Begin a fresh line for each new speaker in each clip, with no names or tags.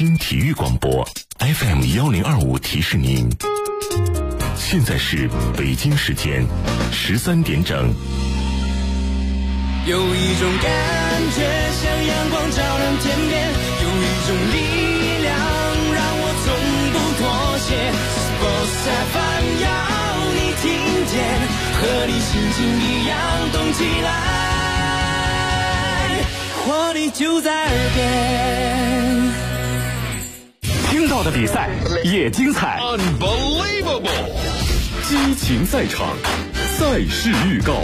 京体育广播 FM1025提示您，现在是北京时间13点整。
有一种感觉像阳光照亮天边，有一种力量让我从不妥协。Sports FM 要你听见，和你心情一样动起来，活力就在耳边。
听到的比赛也精彩
Unbelievable
激情赛场，赛事预告。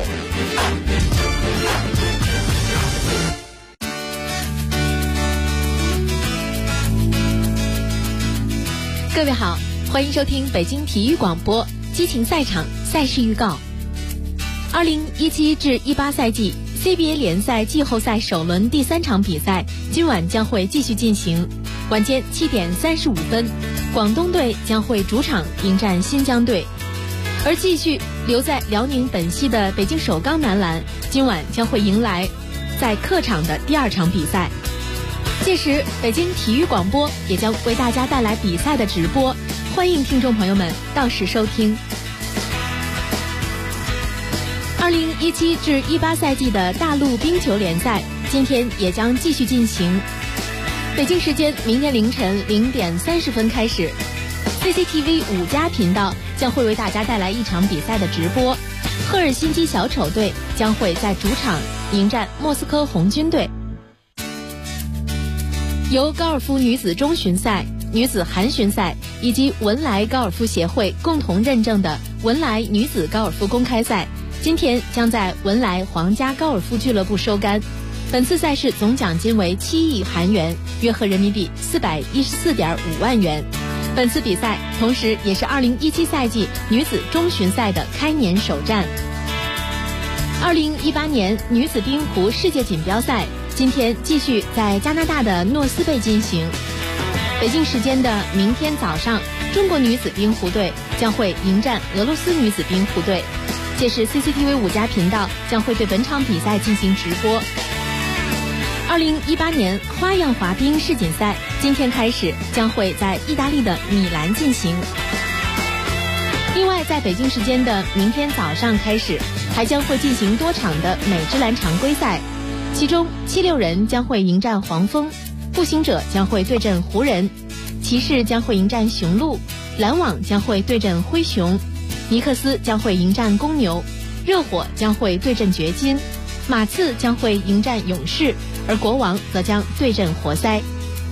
各位好，欢迎收听北京体育广播激情赛场赛事预告。2017至18赛季 CBA 联赛季后赛首轮第3场比赛今晚将会继续进行。晚间7点35分，广东队将会主场迎战新疆队，而继续留在辽宁本溪的北京首钢男篮今晚将会迎来在客场的第2场比赛。届时北京体育广播也将为大家带来比赛的直播，欢迎听众朋友们到时收听。2017至18赛季的大陆冰球联赛今天也将继续进行，北京时间明天凌晨0点30分开始， CCTV 5家频道将会为大家带来一场比赛的直播。赫尔辛基小丑队将会在主场迎战莫斯科红军队。由高尔夫女子中巡赛、女子韩巡赛以及文莱高尔夫协会共同认证的文莱女子高尔夫公开赛今天将在文莱皇家高尔夫俱乐部收杆。本次赛事总奖金为7亿韩元，约合人民币414.5万元。本次比赛同时也是2017赛季女子中巡赛的开年首战。2018年女子冰壶世界锦标赛今天继续在加拿大的诺斯贝进行。北京时间的明天早上，中国女子冰壶队将会迎战俄罗斯女子冰壶队，届时 CCTV 5家频道将会对本场比赛进行直播。2018年花样滑冰世锦赛今天开始，将会在意大利的米兰进行。另外在北京时间的明天早上开始，还将会进行多场的美职篮常规赛，其中76人将会迎战黄蜂，步行者将会对阵湖人，骑士将会迎战雄鹿，篮网将会对阵灰熊，尼克斯将会迎战公牛，热火将会对阵掘金，马刺将会迎战勇士，而国王则将对阵活塞。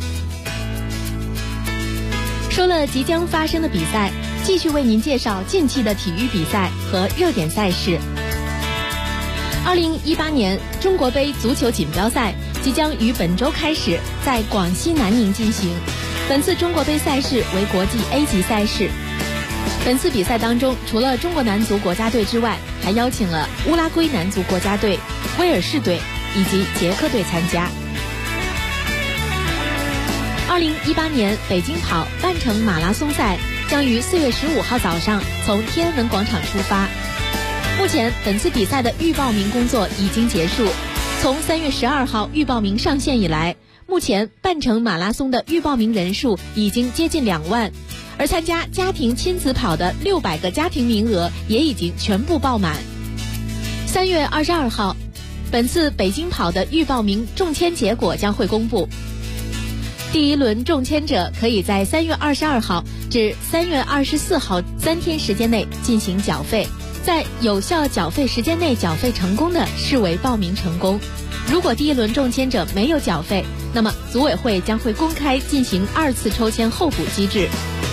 说了即将发生的比赛，继续为您介绍近期的体育比赛和热点赛事。2018年中国杯足球锦标赛即将于本周开始在广西南宁进行，本次中国杯赛事为国际 A 级赛事。本次比赛当中，除了中国男足国家队之外，还邀请了乌拉圭男足国家队、威尔士队以及捷克队参加。2018年北京跑半程马拉松赛将于4月15号早上从天安门广场出发。目前本次比赛的预报名工作已经结束，从3月12号预报名上线以来，目前半程马拉松的预报名人数已经接近2万，而参加家庭亲子跑的600个家庭名额也已经全部爆满。3月22号，本次北京跑的预报名中签结果将会公布。第1轮中签者可以在3月22号至3月24号3天时间内进行缴费，在有效缴费时间内缴费成功的视为报名成功。如果第1轮中签者没有缴费，那么组委会将会公开进行2次抽签候补机制。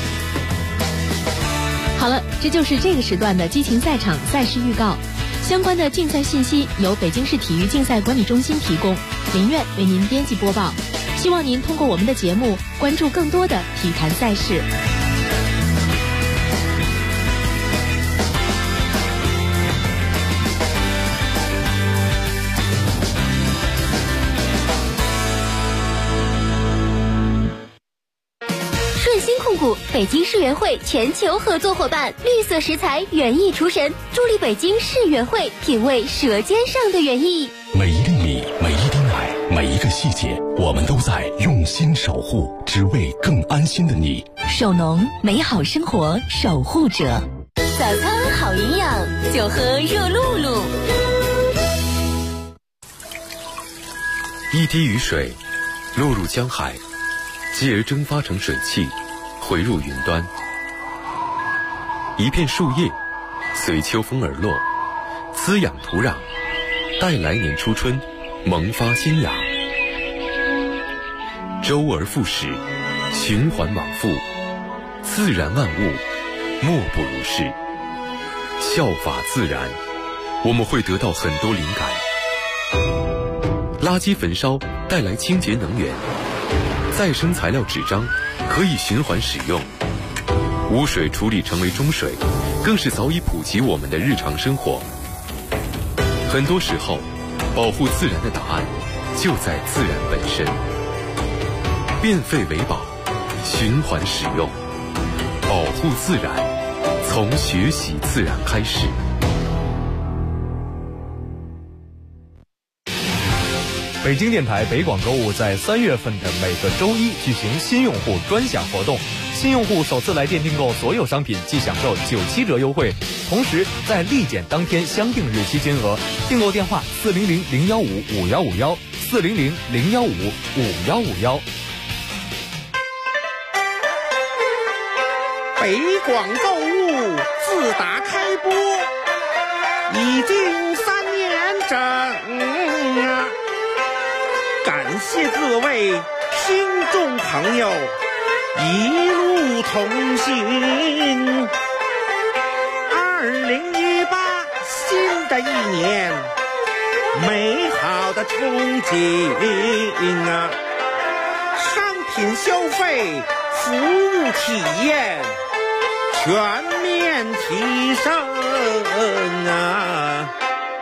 好了，这就是这个时段的激情赛场赛事预告。相关的竞赛信息由北京市体育竞赛管理中心提供，林苑为您编辑播报。希望您通过我们的节目关注更多的体坛赛事。
顺心控股北京世园会全球合作伙伴，绿色食材园艺厨神，助力北京世园会品味舌尖上的园艺。
每一粒米，每一滴奶，每一个细节， 我们都在用心守护，只为更安心的你。
守农，美好生活守护者。
早餐好营养，就喝热露露。
一滴雨水落入江海，继而蒸发成水汽，回入云端。一片树叶随秋风而落，滋养土壤，待来年初春萌发新芽。周而复始，循环往复，自然万物莫不如是。效法自然，我们会得到很多灵感。垃圾焚烧带来清洁能源，再生材料纸张可以循环使用，污水处理成为中水，更是早已普及我们的日常生活。很多时候，保护自然的答案就在自然本身。变废为宝，循环使用，保护自然，从学习自然开始。
北京电台北广购物在3月份的每个周一举行新用户专享活动，新用户首次来电订购所有商品即享受97折优惠，同时在立减当天相定日期金额。订购电话400-015-5151，400-015-5151。
北广购物自打开播已经3年整啊，感谢各位听众朋友一路同行。2018新的一年，美好的憧憬啊，商品消费，服务体验全面提升啊！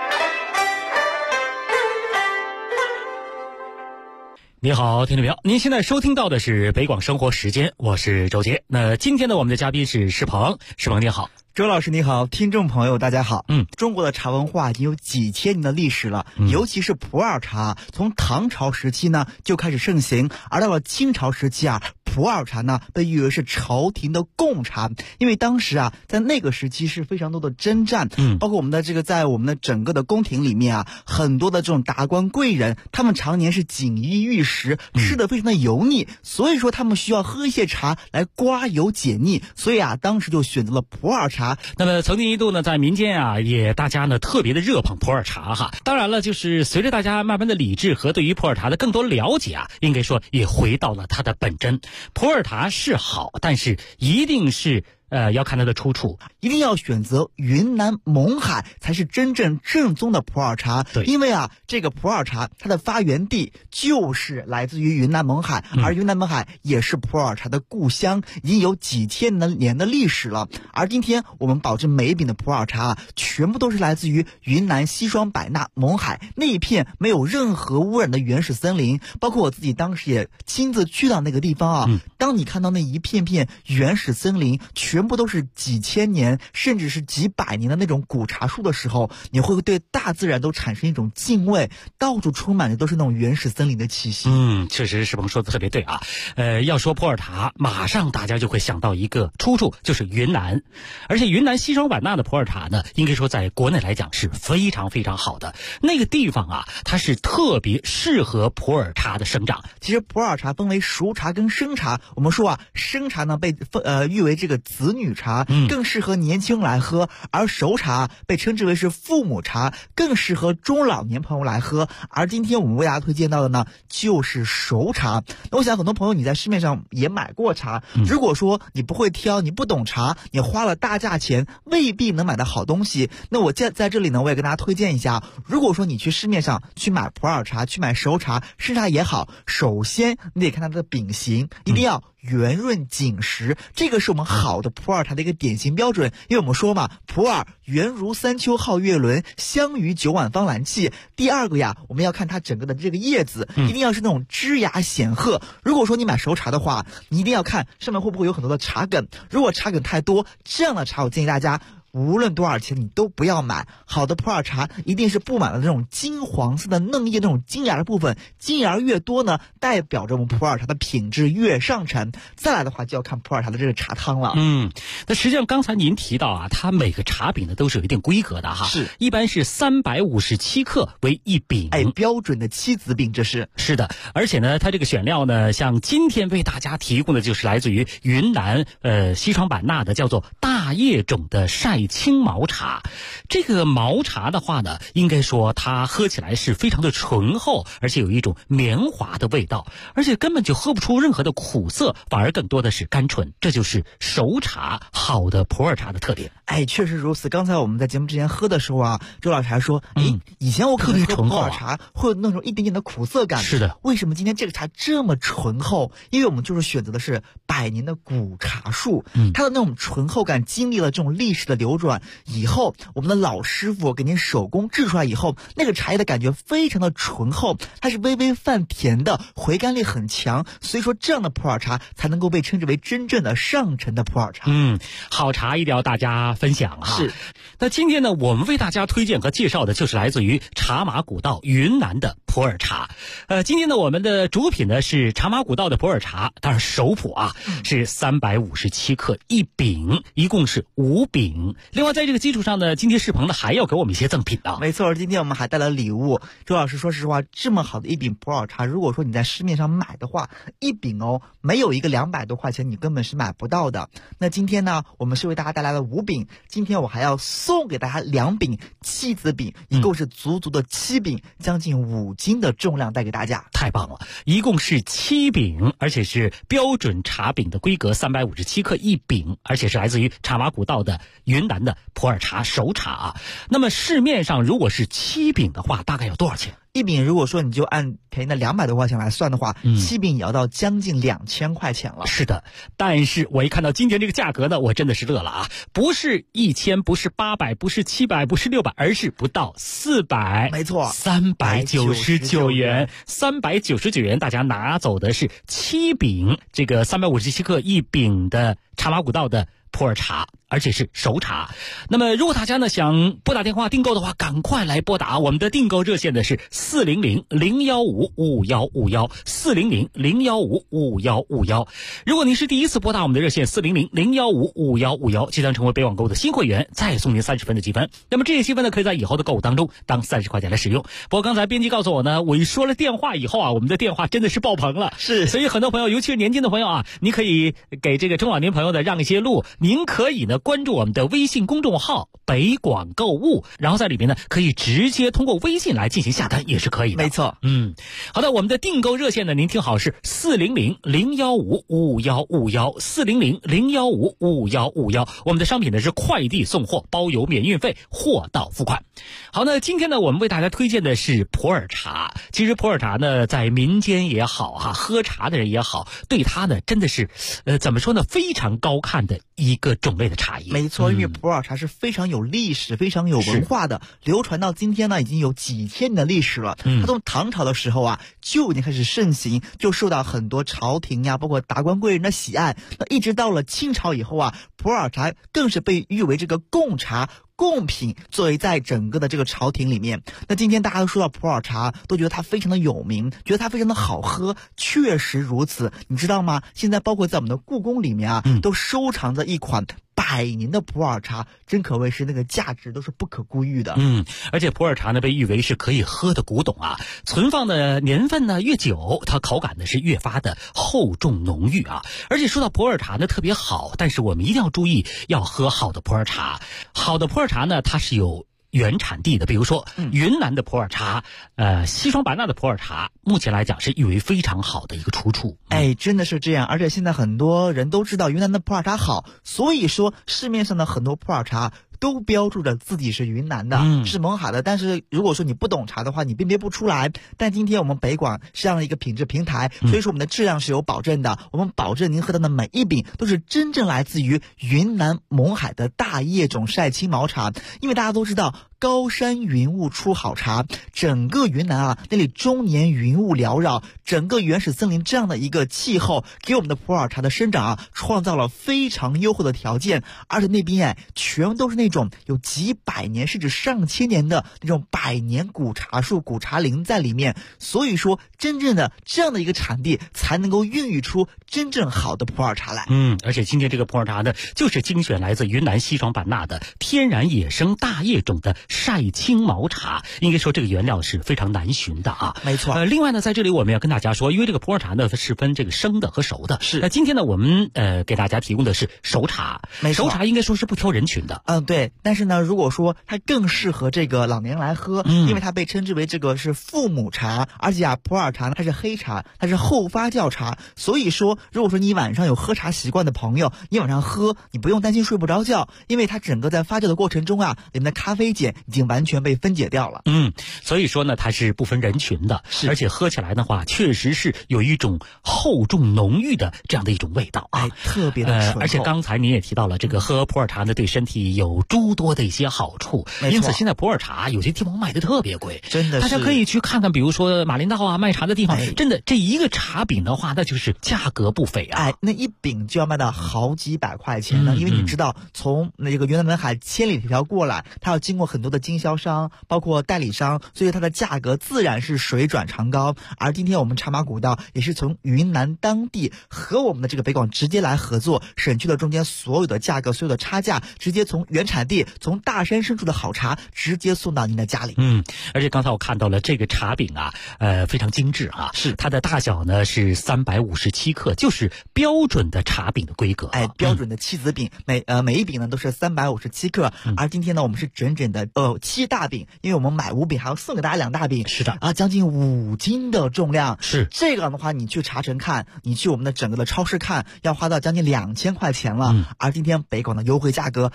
你好，听众朋友，您现在收听到的是北广生活时间，我是周杰。那今天呢，我们的嘉宾是石鹏，石鹏你好。
周老师你好，听众朋友大家好。中国的茶文化已经有几千年的历史了，尤其是普洱茶，从唐朝时期呢就开始盛行，而到了清朝时期啊，普洱茶呢被誉为是朝廷的贡茶，因为当时啊，在那个时期是非常多的征战，包括我们的这个在我们的整个的宫廷里面啊，很多的这种达官贵人，他们常年是锦衣玉食，吃得非常的油腻，所以说他们需要喝一些茶来刮油解腻，所以啊，当时就选择了普洱茶。
那么曾经一度呢，在民间啊，也大家呢特别的热捧普洱茶哈。当然了，就是随着大家慢慢的理智和对于普洱茶的更多了解啊，应该说也回到了它的本真。普洱茶是好，但是一定是要看它的出处，
一定要选择云南勐海才是真正正宗的普洱茶。
对，
因为啊，这个普洱茶它的发源地就是来自于云南勐海，而云南勐海也是普洱茶的故乡，已经有几千年的历史了。而今天我们保证每一饼的普洱茶全部都是来自于云南西双版纳勐海那一片没有任何污染的原始森林，包括我自己当时也亲自去到那个地方啊。当你看到那一片片原始森林全部都是几千年甚至是几百年的那种古茶树的时候，你会对大自然都产生一种敬畏，到处充满的都是那种原始森林的气息。
确实石鹏说的特别对啊。要说普洱茶，马上大家就会想到一个出处，就是云南。而且云南西双版纳的普洱茶呢，应该说在国内来讲是非常非常好的。那个地方啊，它是特别适合普洱茶的生长。
其实普洱茶分为熟茶跟生茶，我们说啊，生茶呢被誉为这个子女茶，更适合年轻人来喝，而熟茶被称之为是父母茶，更适合中老年朋友来喝。而今天我们为大家推荐到的呢，就是熟茶。那我想很多朋友你在市面上也买过茶，如果说你不会挑，你不懂茶，你花了大价钱未必能买到好东西。那我在这里呢，我也跟大家推荐一下，如果说你去市面上去买普洱茶，去买熟茶、生茶也好，首先你得看它的饼形，一定要圆润紧实，这个是我们好的普洱茶的一个典型标准。因为我们说嘛，普洱圆如三秋皓月轮，香于九碗芳兰气。第二个呀，我们要看它整个的这个叶子，一定要是那种枝芽显赫。如果说你买熟茶的话，你一定要看上面会不会有很多的茶梗，如果茶梗太多，这样的茶我建议大家无论多少钱你都不要买。好的普洱茶一定是布满了这种金黄色的嫩叶，那种金芽的部分，金芽越多呢，代表着我们普洱茶的品质越上乘。再来的话就要看普洱茶的这个茶汤了。
那实际上刚才您提到啊，它每个茶饼呢都是有一定规格的哈，
是
一般是357克为一饼，
标准的7子饼，这是
的。而且呢，它这个选料呢，像今天为大家提供的就是来自于云南西双版纳的叫做大叶种的晒青毛茶。这个毛茶的话呢，应该说它喝起来是非常的醇厚，而且有一种绵滑的味道，而且根本就喝不出任何的苦涩，反而更多的是甘醇。这就是熟茶好的普洱茶的特点。
确实如此。刚才我们在节目之前喝的时候啊，周老师还说，以前我可能喝普洱茶会有那种一点点的苦涩感。
是的。
为什么今天这个茶这么醇厚？因为我们就是选择的是100年的古茶树，它的那种醇厚感经历了这种历史的流转以后，我们的老师傅给您手工制出来以后，那个茶叶的感觉非常的醇厚，它是微微泛甜的，回甘力很强，所以说这样的普洱茶才能够被称之为真正的上乘的普洱茶。
好茶一定要大家分享哈。
是。
那今天呢，我们为大家推荐和介绍的就是来自于茶马古道云南的普洱茶。今天呢，我们的主品呢是茶马古道的普洱茶，当然首普啊，是357克一饼，一共是5饼。另外在这个基础上呢，今天世鹏呢还要给我们一些赠品啊。
没错，今天我们还带了礼物。周老师说实话，这么好的一饼普洱茶，如果说你在市面上买的话，一饼没有一个200多块钱你根本是买不到的。那今天呢，我们是为大家带来了5饼，今天我还要送给大家2饼7子饼，一共是足足的7饼，将近5斤的重量带给大家。
太棒了，一共是7饼，而且是标准茶饼的规格，357克一饼，而且是来自于茶马古道的云南的普洱茶熟茶啊。那么市面上如果是7饼的话，大概要多少钱？
一饼如果说你就按便宜的200多块钱来算的话，7饼也要到将近2000块钱了。
是的，但是我一看到今天这个价格呢，我真的是乐了啊！不是1000，不是800，不是700，不是600，而是不到400。
没错
，399元，399元，大家拿走的是7饼，这个357克一饼的茶马古道的普洱茶，而且是熟茶。那么如果大家呢想拨打电话订购的话，赶快来拨打我们的订购热线呢是400-015-5151，400-015-5151。如果您是第一次拨打我们的热线400-015-5151，即将成为北网购的新会员，再送您30分的积分。那么这些积分呢可以在以后的购物当中当30块钱来使用。不过刚才编辑告诉我呢，我一说了电话以后啊，我们的电话真的是爆棚了。
是，
所以很多朋友，尤其是年轻的朋友啊，您可以给这个中老年朋友的让一些路。您可以呢关注我们的微信公众号北广购物，然后在里面呢可以直接通过微信来进行下单，也是可以的。
没错。
好的，我们的订购热线呢，您听好是400-015-5151，400-015-5151。我们的商品呢是快递送货，包邮免运费，货到付款。好，那今天呢我们为大家推荐的是普洱茶。其实普洱茶呢在民间也好啊，喝茶的人也好，对它呢真的是怎么说呢，非常高看的一个种类的茶叶。
没错，因为普洱茶是非常有历史、非常有文化的，流传到今天呢已经有几千年的历史了。它从唐朝的时候啊就已经开始盛行，就受到很多朝廷呀，包括达官贵人的喜爱。那一直到了清朝以后啊，普洱茶更是被誉为这个贡茶。贡品作为在整个的这个朝廷里面，那今天大家都说到普洱茶，都觉得它非常的有名，觉得它非常的好喝，确实如此。你知道吗？现在包括在我们的故宫里面啊，都收藏着一款100年的普洱茶，真可谓是那个价值都是不可估喻的。
而且普洱茶呢被誉为是可以喝的古董啊，存放的年份呢越久，它口感呢是越发的厚重浓郁啊。而且说到普洱茶呢特别好，但是我们一定要注意，要喝好的普洱茶。好的普洱茶呢它是有原产地的，比如说云南的普洱茶，西双版纳的普洱茶，目前来讲是誉为非常好的一个出处。
真的是这样。而且现在很多人都知道云南的普洱茶好，所以说市面上的很多普洱茶都标注着自己是云南的，是勐海的。但是如果说你不懂茶的话，你辨别不出来。但今天我们北广是这样的一个品质平台，所以说我们的质量是有保证的。我们保证您喝到的每一饼都是真正来自于云南勐海的大叶种晒青毛茶。因为大家都知道， 高山云雾出好茶。整个云南啊，那里终年云雾缭绕，整个原始森林这样的一个气候，给我们的普洱茶的生长啊，创造了非常优厚的条件。而且那边全都是那种有几百年甚至上千年的那种百年古茶树、古茶林在里面。所以说，真正的这样的一个产地，才能够孕育出真正好的普洱茶来。
而且今天这个普洱茶呢，就是精选来自云南西双版纳的天然野生大叶种的晒青毛茶，应该说这个原料是非常难寻的啊。
没错。
另外呢，在这里我们要跟大家说，因为这个普洱茶呢，它是分这个生的和熟的。
是。
那今天呢，我们给大家提供的是熟茶。
没错。
熟茶应该说是不挑人群的。
对。但是呢，如果说它更适合这个老年人来喝，因为它被称之为这个是父母茶，而且啊，普洱茶呢它是黑茶，它是后发酵茶，所以说，如果说你晚上有喝茶习惯的朋友，你晚上喝，你不用担心睡不着觉，因为它整个在发酵的过程中啊，里面的咖啡碱已经完全被分解掉了。
所以说呢，它是不分人群的，而且喝起来的话，确实是有一种厚重浓郁的这样的一种味道啊，
特别的醇厚。
而且刚才你也提到了，这个喝普洱茶呢，对身体有诸多的一些好处，因此现在普洱茶有些地方卖的特别贵，
真的是，
大家可以去看看，比如说马林道啊，卖茶的地方，真的这一个茶饼的话，那就是价格不菲啊。
那一饼就要卖到好几百块钱呢，因为你知道，从那个云南门海千里迢迢过来，它要经过很多的经销商，包括代理商，所以它的价格自然是水涨船高。而今天我们茶马古道也是从云南当地和我们的这个北广直接来合作，省去了中间所有的价格、所有的差价，直接从原产地、从大山深处的好茶直接送到您的家里。
而且刚才我看到了这个茶饼啊，非常精致啊，
是
它的大小呢是357克，就是标准的茶饼的规格。
标准的7子饼，每一饼呢都是357克。而今天呢，我们是整整的7大饼，因为我们买5饼还要送给大家2大饼。
是的
将近5斤的重量。
是
这个的话，你去茶城看，你去我们的整个的超市看，要花到将近2000块钱了。而今天北广的优惠价格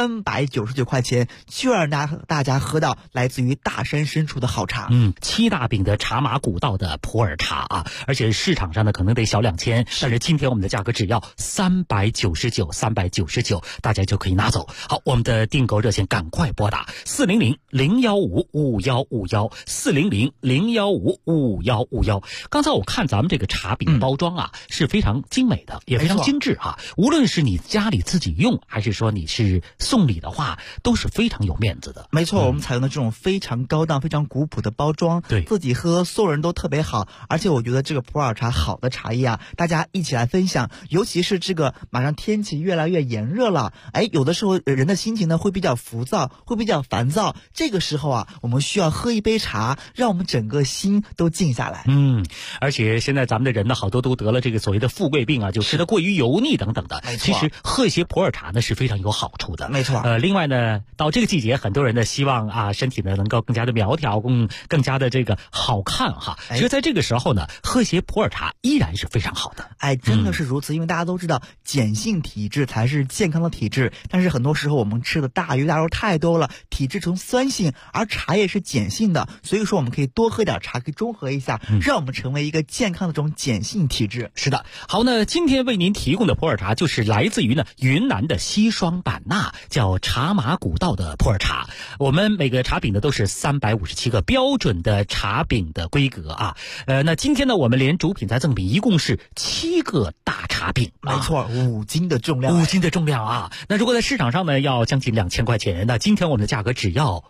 399块钱，就让大家喝到来自于大山深处的好茶。
7大饼的茶马古道的普洱茶啊，而且市场上呢可能得小2000，但是今天我们的价格只要399，大家就可以拿走。好，我们的订购热线赶快拨打400-015-5151，400-015-5151。刚才我看咱们这个茶饼包装啊，是非常精美的，也非常精致啊。无论是你家里自己用，还是说你是送礼的话，都是非常有面子的。
没错，我们采用的这种非常高档、非常古朴的包装，
对
自己喝所有人都特别好。而且我觉得这个普洱茶好的茶叶啊，大家一起来分享，尤其是这个马上天气越来越炎热了，有的时候人的心情呢会比较浮躁，会比较烦躁，这个时候啊，我们需要喝一杯茶，让我们整个心都静下来。
而且现在咱们的人呢，好多都得了这个所谓的富贵病啊，就吃得过于油腻等等的。其实喝一些普洱茶呢是非常有好处的。
没错。
另外呢，到这个季节，很多人呢希望啊身体呢能够更加的苗条，更加的这个好看哈。其实在这个时候呢，喝一些普洱茶依然是非常好的。
真的是如此，因为大家都知道碱性体质才是健康的体质，但是很多时候我们吃的大鱼大肉太多了，体质成酸性，而茶叶是碱性的，所以说我们可以多喝点茶，可以中和一下，让我们成为一个健康的这种碱性体质。
是的。好，那今天为您提供的普洱茶就是来自于呢云南的西双版纳，叫茶马古道的普洱茶。我们每个茶饼呢都是357个标准的茶饼的规格啊。那今天呢我们连主品再赠品，一共是7个大茶饼。
没错，5斤的重量。
5斤的重量啊。那如果在市场上呢要将近2000块钱，那今天我们的价格只要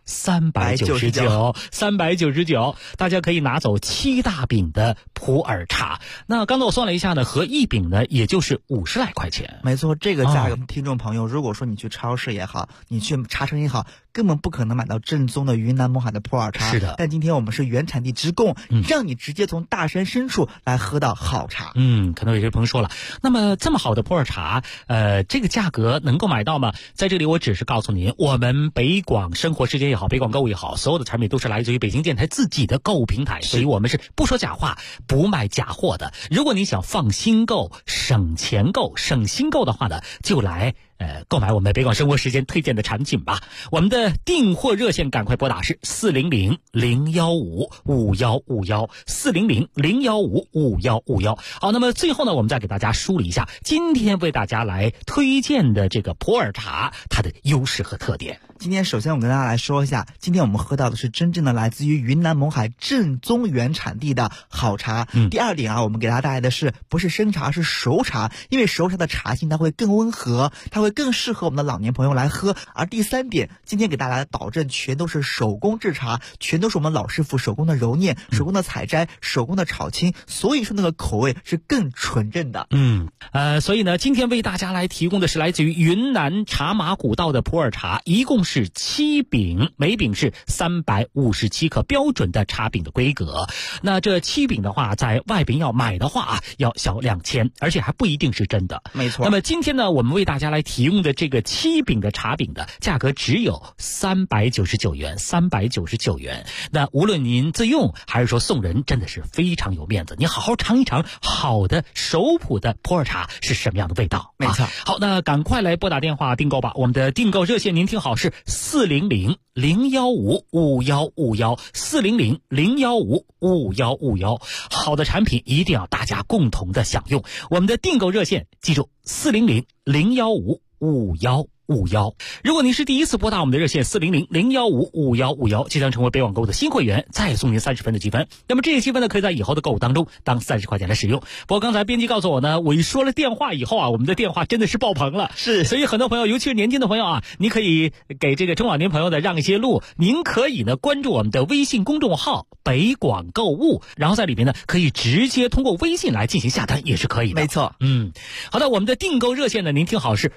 399，大家可以拿走7大饼的普洱茶。那刚才我算了一下呢，合一饼呢也就是50来块钱。
没错，这个价格，听众朋友，如果说你去超市也好，你去茶城也好，根本不可能买到正宗的云南勐海的普洱茶。
是的。
但今天我们是原产地直供，让你直接从大山深处来喝到好茶。
可能有些朋友说了，那么这么好的普洱茶，这个价格能够买到吗？在这里我只是告诉您，我们北广生活时间也好，北广购物也好，所有的产品都是来自于北京电台自己的购物平台，所以我们是不说假话，不卖假货的。如果你想放心购、省钱购、省心购的话呢，就来购买我们北广生活时间推荐的产品吧。我们的订货热线赶快拨打是400-015-5151，400-015-5151。好，那么最后呢，我们再给大家梳理一下今天为大家来推荐的这个普洱茶它的优势和特点。
今天首先我跟大家来说一下，今天我们喝到的是真正的来自于云南勐海正宗原产地的好茶。第二点啊，我们给大家带来的是不是生茶，是熟茶，因为熟茶的茶性它会更温和，它会更适合我们的老年朋友来喝。而第三点，今天给大家保证全都是手工制茶，全都是我们老师傅手工的揉捻、手工的采摘、手工的炒青，所以说那个口味是更纯正的。
所以呢，今天为大家来提供的是来自于云南茶马古道的普洱茶，一共是7饼，每饼是357克，标准的茶饼的规格。那这7饼的话，在外边要买的话要小2000，而且还不一定是真的。
没错。
那么今天呢，我们为大家来提供的这个7饼的茶饼的价格只有399元，399元。那无论您自用还是说送人，真的是非常有面子。你好好尝一尝好的手谱的普洱茶是什么样的味道。
没错。
好，那赶快来拨打电话订购吧。我们的订购热线您听好是400-015-5151，400-015-5151。好的产品一定要大家共同的享用。我们的订购热线记住400-015-5151。如果您是第一次拨打我们的热线400-015-5151，即将成为北网购的新会员，再送您30分的积分。那么这些积分呢，可以在以后的购物当中当30块钱来使用。不过刚才编辑告诉我呢，我一说了电话以后啊，我们的电话真的是爆棚了。
是，
所以很多朋友，尤其是年轻的朋友啊，你可以给这个中老年朋友的让一些路。您可以呢关注我们的微信公众号北广购物，然后在里面呢可以直接通过微信来进行下单，也是可以的。
没错。
好的，我们的订购热线呢，您听好是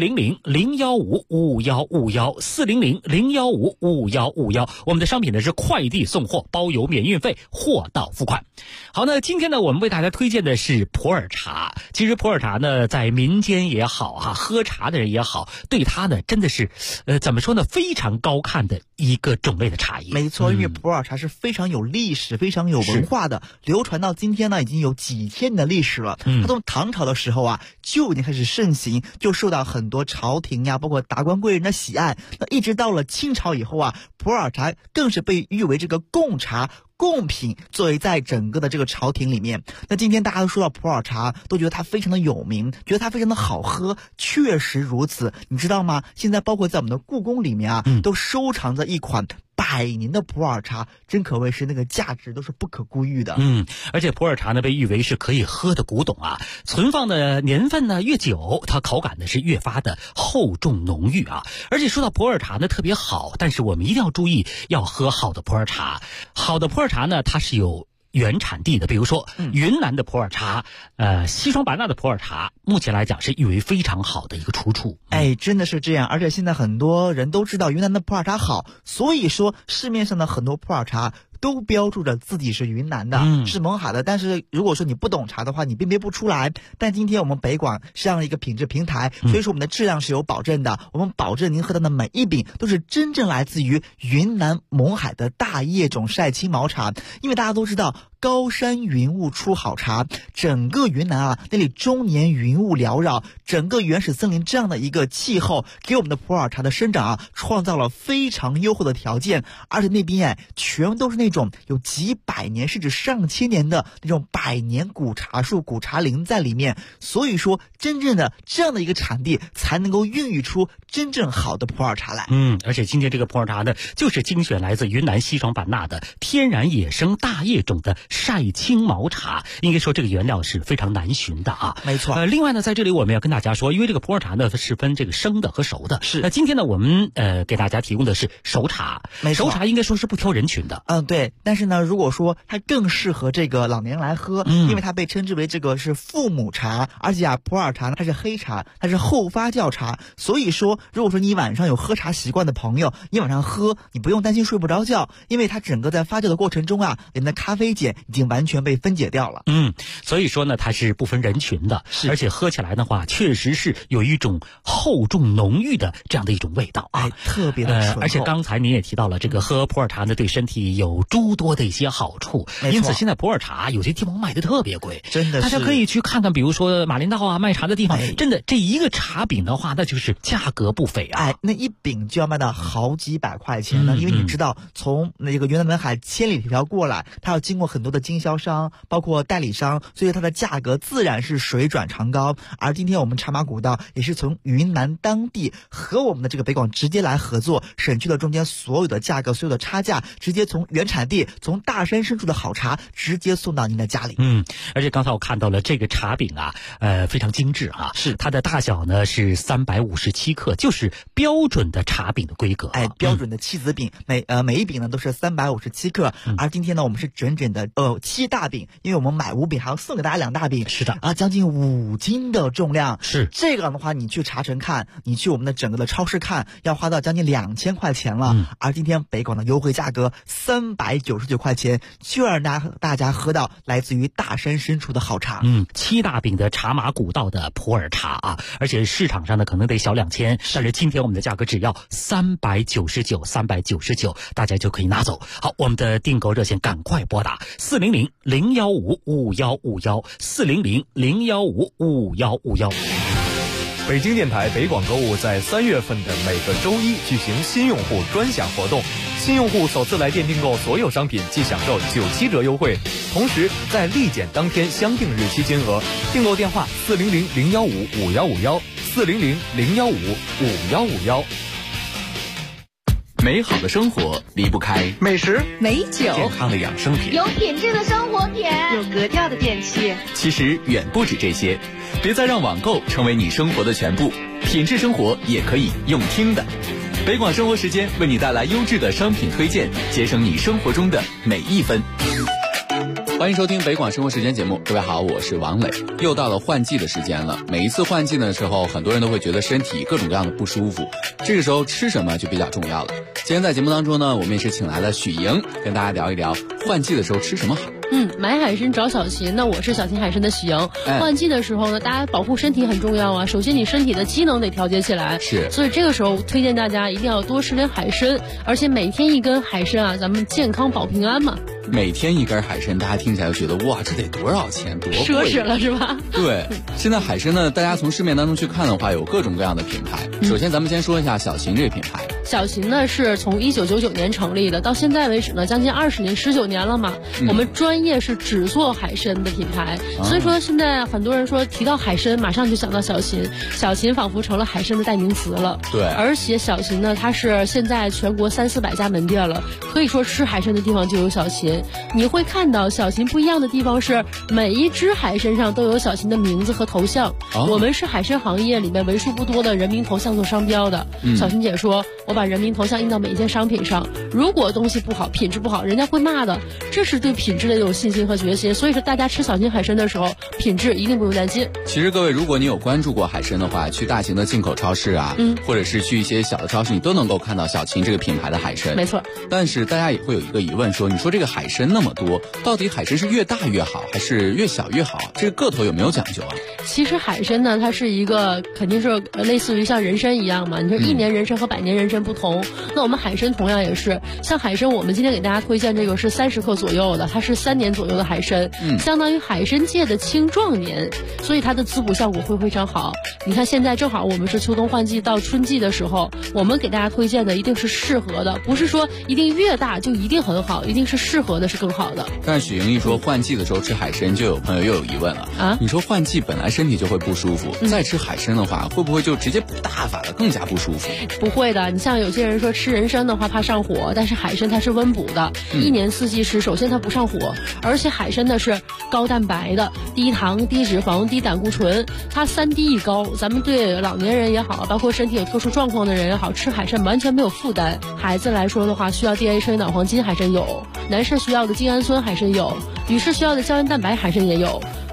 400-015-5151，400-015-5151。我们的商品呢是快递送货，包邮免运费，货到付款。好，那今天呢，我们为大家推荐的是普洱茶。其实普洱茶呢，在民间也好啊，喝茶的人也好，对它呢真的是，怎么说呢，非常高看的一个种类的茶叶。
没错，因为普洱茶是非常有历史、非常有文化的，流传到今天呢，已经有几千年的历史了。它从唐朝的时候啊，就已经开始盛行，就受到很多朝廷呀，包括达官贵人的喜爱。那一直到了清朝以后啊，普洱茶更是被誉为这个贡茶。贡品作为在整个的这个朝廷里面，那今天大家都说到普洱茶，都觉得它非常的有名，觉得它非常的好喝，确实如此。你知道吗？现在包括在我们的故宫里面啊，都收藏着一款100年的普洱茶，真可谓是那个价值都是不可估计的。
而且普洱茶呢被誉为是可以喝的古董啊，存放的年份呢越久，它口感呢是越发的厚重浓郁啊。而且说到普洱茶呢特别好，但是我们一定要注意，要喝好的普洱茶。好的普洱茶呢，它是有原产地的，比如说云南的普洱茶，西双版纳的普洱茶，目前来讲是誉为非常好的一个出处。
真的是这样。而且现在很多人都知道云南的普洱茶好，所以说市面上的很多普洱茶都标注着自己是云南的，是勐海的。但是如果说你不懂茶的话，你辨别不出来。但今天我们北广是这样一个品质平台，所以说我们的质量是有保证的。我们保证您喝到的每一饼都是真正来自于云南勐海的大叶种晒青毛茶。因为大家都知道高山云雾出好茶，整个云南啊，那里终年云雾缭绕，整个原始森林这样的一个气候，给我们的普洱茶的生长啊，创造了非常优厚的条件。而且那边全都是那种有几百年甚至上千年的那种百年古茶树、古茶林在里面。所以说，真正的这样的一个产地，才能够孕育出真正好的普洱茶来。
而且今天这个普洱茶呢，就是精选来自云南西双版纳的天然野生大叶种的晒青毛茶，应该说这个原料是非常难寻的啊。
没错。
另外呢，在这里我们要跟大家说，因为这个普洱茶呢是分这个生的和熟的。
是。
那今天呢，我们给大家提供的是熟茶。
没错。
熟茶应该说是不挑人群的。
对。但是呢，如果说它更适合这个老年人来喝，因为它被称之为这个是父母茶，而且啊，普洱茶呢它是黑茶，它是后发酵茶。所以说，如果说你晚上有喝茶习惯的朋友，你晚上喝，你不用担心睡不着觉，因为它整个在发酵的过程中啊，里面的咖啡碱点已经完全被分解掉了。
所以说呢，它是不分人群的，而且喝起来的话，确实是有一种厚重浓郁的这样的一种味道啊，
特别的醇厚。
而且刚才您也提到了，这个喝普洱茶呢，对身体有诸多的一些好处，因此现在普洱茶有些地方卖的特别贵，
真的是，
大家可以去看看，比如说马连道啊，卖茶的地方，真的这一个茶饼的话，那就是价格不菲啊，
那一饼就要卖到好几百块钱呢，因为你知道，从那个云南门海千里迢迢过来，它要经过很多的经销商，包括代理商，所以它的价格自然是水涨船高。而今天我们茶马古道也是从云南当地和我们的这个北广直接来合作，省去了中间所有的价格、所有的差价，直接从原产地、从大山深处的好茶直接送到您的家里。
而且刚才我看到了这个茶饼啊，非常精致啊，是它的大小呢是357克，就是标准的茶饼的规格。
标准的7子饼，每一饼呢都是357克，而今天呢我们是整整的7大饼，因为我们买5饼还要送给大家2大饼，
是的
将近5斤的重量。
是
这个的话，你去茶城看，你去我们的整个的超市看，要花到将近2000块钱了。而今天北广的优惠价格399块钱，就让大家喝到来自于大山深处的好茶。
7大饼的茶马古道的普洱茶啊，而且市场上呢可能得小2000，但是今天我们的价格只要399，大家就可以拿走。好，我们的订购热线赶快拨打400-015-5151，400-015-5151。
北京电台北广购物在3月份的每个周一举行新用户专享活动，新用户首次来电订购所有商品即享受97折优惠，同时在立减当天相定日期金额。订购电话400-015-5151，400-015-5151。
美好的生活离不开
美食、
美酒、
健康的养生品，
有品质的生活品，
有格调的电器。
其实远不止这些，别再让网购成为你生活的全部，品质生活也可以用听的。北广生活时间为你带来优质的商品推荐，节省你生活中的每一分。欢迎收听北广生活时间节目，各位好，我是王磊。又到了换季的时间了，每一次换季的时候，很多人都会觉得身体各种各样的不舒服，这个时候吃什么就比较重要了。今天在节目当中呢，我们也是请来了许莹，跟大家聊一聊换季的时候吃什么好。
买海参找小秦，那我是小秦海参的许莹。换季的时候呢，大家保护身体很重要啊。首先你身体的机能得调节起来，
是，
所以这个时候推荐大家一定要多吃点海参，而且每天一根海参啊，咱们健康保平安嘛。
每天一根海参，大家听起来就觉得哇，这得多少钱，多贵，
奢侈了是吧？
对，现在海参呢，大家从市面当中去看的话，有各种各样的品牌。首先咱们先说一下小秦这个品牌。
小秦呢是从1999年成立的，到现在为止呢将近20年，19年了嘛。我们专业是只做海参的品牌，所以说现在很多人说提到海参，马上就想到小秦，小秦仿佛成了海参的代名词了。
对，
而且小秦呢，它是现在全国300-400家门店了，可以说吃海参的地方就有小秦。你会看到小秦不一样的地方是，每一只海参上都有小秦的名字和头像。我们是海参行业里面为数不多的人民头像做商标的。小秦姐说，我把人民头像印到每一件商品上，如果东西不好，品质不好，人家会骂的。这是对品质的有信心和决心。所以说大家吃小秦海参的时候，品质一定不用担心。
其实各位，如果你有关注过海参的话，去大型的进口超市啊，或者是去一些小的超市，你都能够看到小秦这个品牌的海参。
没错。
但是大家也会有一个疑问，说你说这个海参那么多，到底海参是越大越好，还是越小越好？这个个头有没有讲究啊？
其实海参呢，它是一个肯定是类似于像人参一样嘛。你说1年人参和100年人参不同，那我们海参同样也是。像海参，我们今天给大家推荐这个是30克左右的，它是3年左右的海参，相当于海参界的青壮年，所以它的滋补效果会非常好。你看现在正好我们是秋冬换季到春季的时候，我们给大家推荐的一定是适合的，不是说一定越大就一定很好，一定是适合的是更好的。
但是许莹一说换季的时候吃海参，就有朋友又有疑问了啊！你说换季本来身体就会不舒服，再吃海参的话，会不会就直接补大发的更加不舒服？
不会的，你像有些人说吃人参的话怕上火，但是海参它是温补的，1年4季吃，首先它不上火，而且海参呢是高蛋白的，低糖、低脂肪、低胆固醇，它3低一高。咱们对老年人也好，包括身体有特殊状况的人也好，吃海参完全没有负担。孩子来说的话，需要 DHA 脑黄金海参有，男士需要的精氨酸海参有，女士需要的胶原蛋白海参也有。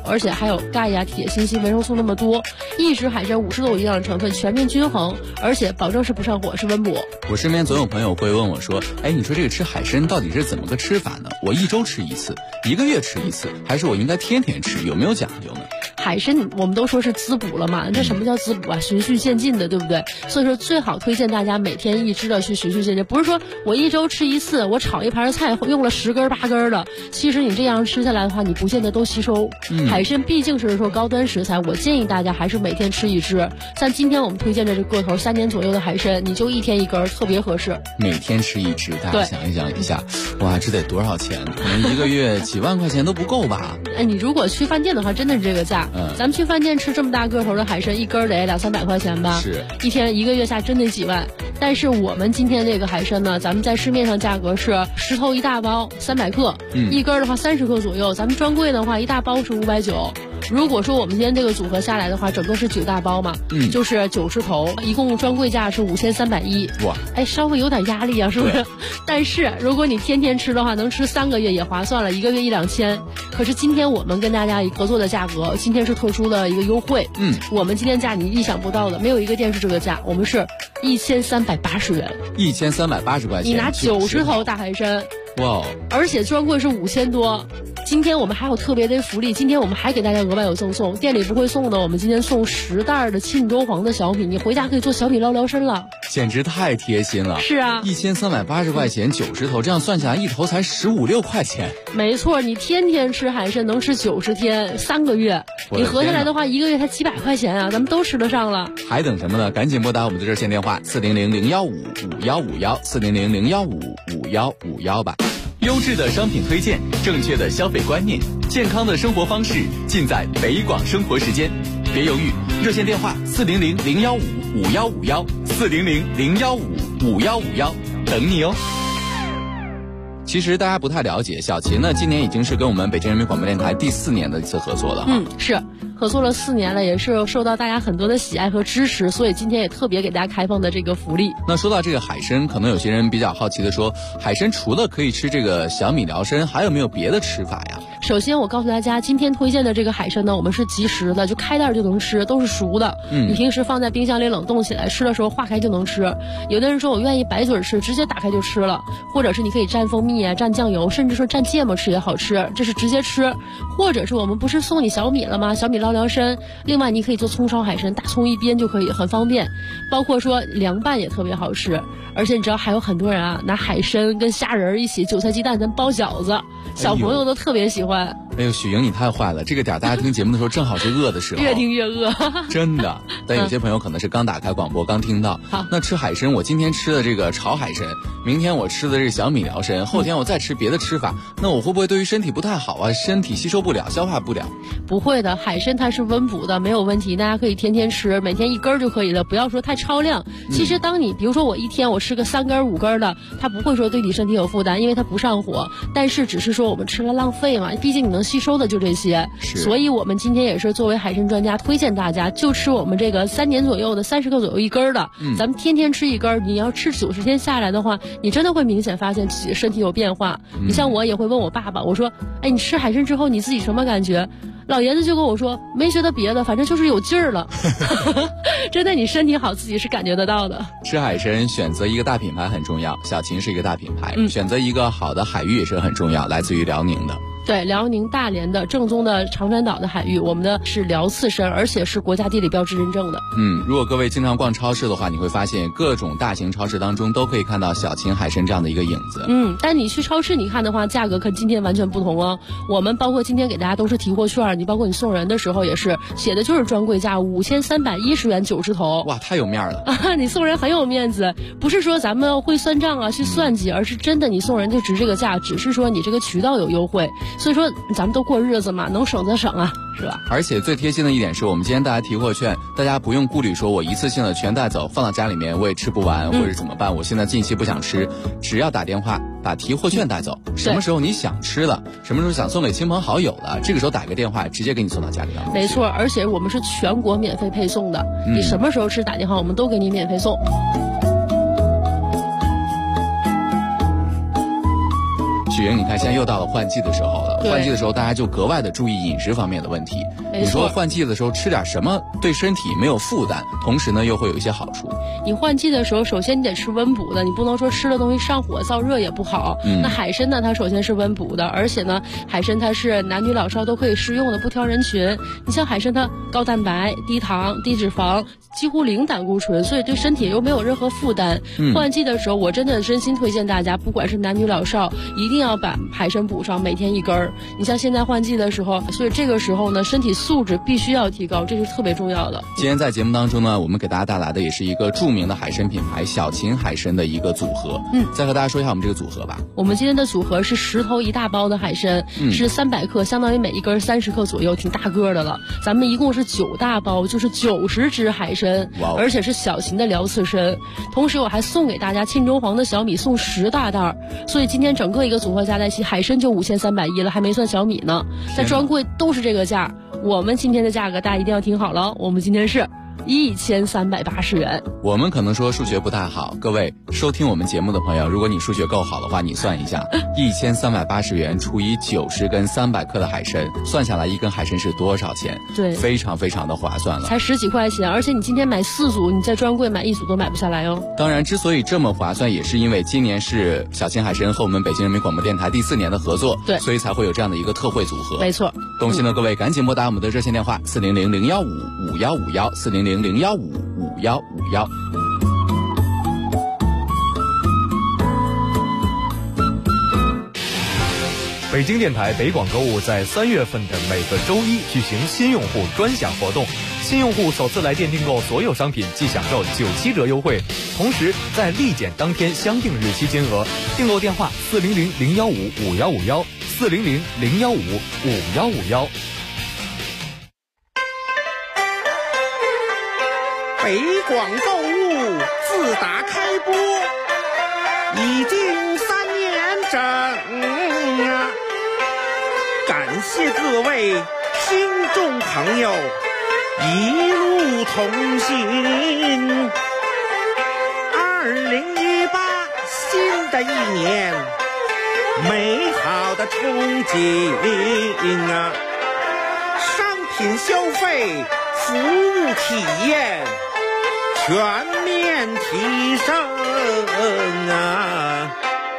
而且还有钙呀、铁、锌、维生素那么多，一只海参50多种营养成分全面均衡，而且保证是不上火，是温补。
我身边总有朋友会问我说，哎，你说这个吃海参到底是怎么个吃法呢？我1周吃1次，1个月吃1次，还是我应该天天吃？有没有讲究呢？
海参我们都说是滋补了嘛，这什么叫滋补啊？循序渐进的，对不对？所以说最好推荐大家每天1只的去循序渐进，不是说我1周吃1次，我炒一盘菜用了10根8根的，其实你这样吃下来的话，你不见得都吸收。海参毕竟是说高端食材，我建议大家还是每天吃1只。像今天我们推荐的这个头3年左右的海参，你就1天1根，特别合适。
每天吃1只，大家想一想一下，哇，这得多少钱？可能1个月几万块钱都不够吧？
哎，你如果去饭店的话，真的是这个价。咱们去饭店吃这么大个头的海参，1根得200-300块钱吧？
是，
1个月下真得几万。但是我们今天这个海参呢，咱们在市面上价格是10头1大包，300克，1根的话30克左右。咱们专柜的话，1大包是590。如果说我们今天这个组合下来的话，整个是9大包嘛，就是90头，一共专柜价是5310。
哇，
哎，稍微有点压力啊，是不是？但是如果你天天吃的话，能吃3个月也划算了，1个月1-2千。可是今天我们跟大家合作的价格，今天是特殊的一个优惠。我们今天价你意想不到的，没有一个店是这个价，我们是1380元
，1380块钱，
你拿90头大海参。
哇！
而且专柜是5000多，今天我们还有特别的福利，今天我们还给大家额外有赠送，店里不会送的，我们今天送10袋的沁州黄的小米，你回家可以做小米捞辽参了，
简直太贴心了。
是啊
，1380块钱90头，这样算下来1头才15-16块钱。
没错，你天天吃海参能吃90天3个月，你合下来的话1个月才几百块钱啊，咱们都吃得上了。
还等什么呢？赶紧拨打我们的热线电话400-015-5151，400-015-5151吧。优质的商品推荐，正确的消费观念，健康的生活方式，尽在北广生活时间。别犹豫，热线电话400-015-5151，400-015-5151，等你哦。其实大家不太了解，小秦呢今年已经是跟我们北京人民广播电台第4年的一次合作了。
是合作了4年了，也是受到大家很多的喜爱和支持，所以今天也特别给大家开放的这个福利。
那说到这个海参，可能有些人比较好奇的说，海参除了可以吃这个小米辽参，还有没有别的吃法呀？
首先我告诉大家，今天推荐的这个海参呢，我们是即食的，就开袋就能吃，都是熟的。你平时放在冰箱里冷冻起来，吃的时候化开就能吃。有的人说我愿意白嘴吃，直接打开就吃了，或者是你可以蘸蜂蜜啊、蘸酱油，甚至说蘸芥末吃也好吃，这是直接吃。或者是我们不是送你小米了吗？小米捞辽参，另外你可以做葱烧海参，大葱一煸就可以，很方便。包括说凉拌也特别好吃，而且你知道还有很多人啊，拿海参跟虾仁一起韭菜鸡蛋咱包饺子，小朋友都特别喜欢。
哎呦，许莹你太坏了，这个点大家听节目的时候正好是饿的时候，
越听越饿，
真的。但有些朋友可能是刚打开广播，刚听到。好，那吃海参，我今天吃的这个炒海参，明天我吃的这个小米辽参，后天我再吃别的吃法，那我会不会对于身体不太好啊？身体吸收不了，消化不了？
不会的，海参它是温补的，没有问题，大家可以天天吃，每天1根就可以了，不要说太超量。其实当你比如说我一天我吃个3根5根的，它不会说对你身体有负担，因为它不上火，但是只是说我们吃了浪费嘛，毕竟你能吸收的就这些。所以我们今天也是作为海参专家推荐大家就吃我们这个3年左右的30克左右1根的，咱们天天吃1根，你要吃90天下来的话，你真的会明显发现自己身体有变化。你像我也会问我爸爸，我说哎，你吃海参之后你自己什么感觉？老爷子就跟我说没觉得别的，反正就是有劲儿了。真的，你身体好自己是感觉得到的。
吃海参选择一个大品牌很重要，小秦是一个大品牌，选择一个好的海域也是很重要，来自于辽宁的。
对，辽宁大连的正宗的长山岛的海域，我们的是辽刺参，而且是国家地理标志认证的。
如果各位经常逛超市的话，你会发现各种大型超市当中都可以看到小秦海参这样的一个影子。
但你去超市你看的话，价格跟今天完全不同哦。我们包括今天给大家都是提货券，你包括你送人的时候也是写的就是专柜价5310元90头。
哇，太有面了
啊！你送人很有面子，不是说咱们会算账啊去算计，而是真的你送人就值这个价，只是说你这个渠道有优惠。所以说咱们都过日子嘛，能省则省啊，是吧？
而且最贴心的一点是我们今天大家提货券，大家不用顾虑说我一次性的全带走放到家里面我也吃不完，或者怎么办，我现在近期不想吃，只要打电话把提货券带走，什么时候你想吃了，什么时候想送给亲朋好友了，这个时候打个电话直接给你送到家里面。
没错，而且我们是全国免费配送的，你什么时候吃打电话我们都给你免费送。
许莹，你看现在又到了换季的时候了， 换季的时候大家就格外的注意饮食方面的问题。你说换季的时候吃点什么对身体没有负担，同时呢又会有一些好处？
你换季的时候，首先你得吃温补的，你不能说吃的东西上火燥热也不好。那海参呢，它首先是温补的，而且呢，海参它是男女老少都可以食用的，不挑人群。你像海参它高蛋白、低糖、低脂肪，几乎零胆固醇，所以对身体又没有任何负担。换季的时候，我真的真心推荐大家，不管是男女老少，一定要把海参补上，每天1根儿。你像现在换季的时候，所以这个时候呢，身体素质必须要提高，这是特别重要的。
今天在节目当中呢，我们给大家带来的也是一个著名的海参品牌小秦海参的一个组合。再和大家说一下我们这个组合吧。
我们今天的组合是10头1大包的海参，是300克，相当于每1根30克左右，挺大个的了。咱们一共是9大包，就是90只海参，而且是小秦的辽刺参。同时我还送给大家沁中黄的小米，送10大袋，所以今天整个一个组合加在一起，海参就5310了，还没算小米呢。在专柜都是这个价，我们今天的价格大家一定要听好了，我们今天是1380元。
我们可能说数学不太好，各位收听我们节目的朋友，如果你数学够好的话，你算一下，1380元除以90根300克的海参，算下来1根海参是多少钱？
对，
非常非常的划算了，
才10几块钱，而且你今天买4组，你在专柜买1组都买不下来哦。
当然，之所以这么划算，也是因为今年是小秦海参和我们北京人民广播电台第4年的合作，
对，
所以才会有这样的一个特惠组合。
没错，
动心的各位赶紧拨打我们的热线电话400-015-5151，400-015-5151。
北京电台北广购物在3月份的每个周一举行新用户专享活动，新用户首次来电订购所有商品即享受97折优惠，同时在立减当天相定日期金额。订购电话400-015-5151，400-015-5151。
北广购物自打开播已经3年整啊，感谢各位听众朋友一路同行。2018新的一年，美好的憧憬啊，商品消费，服务体验全面提升啊！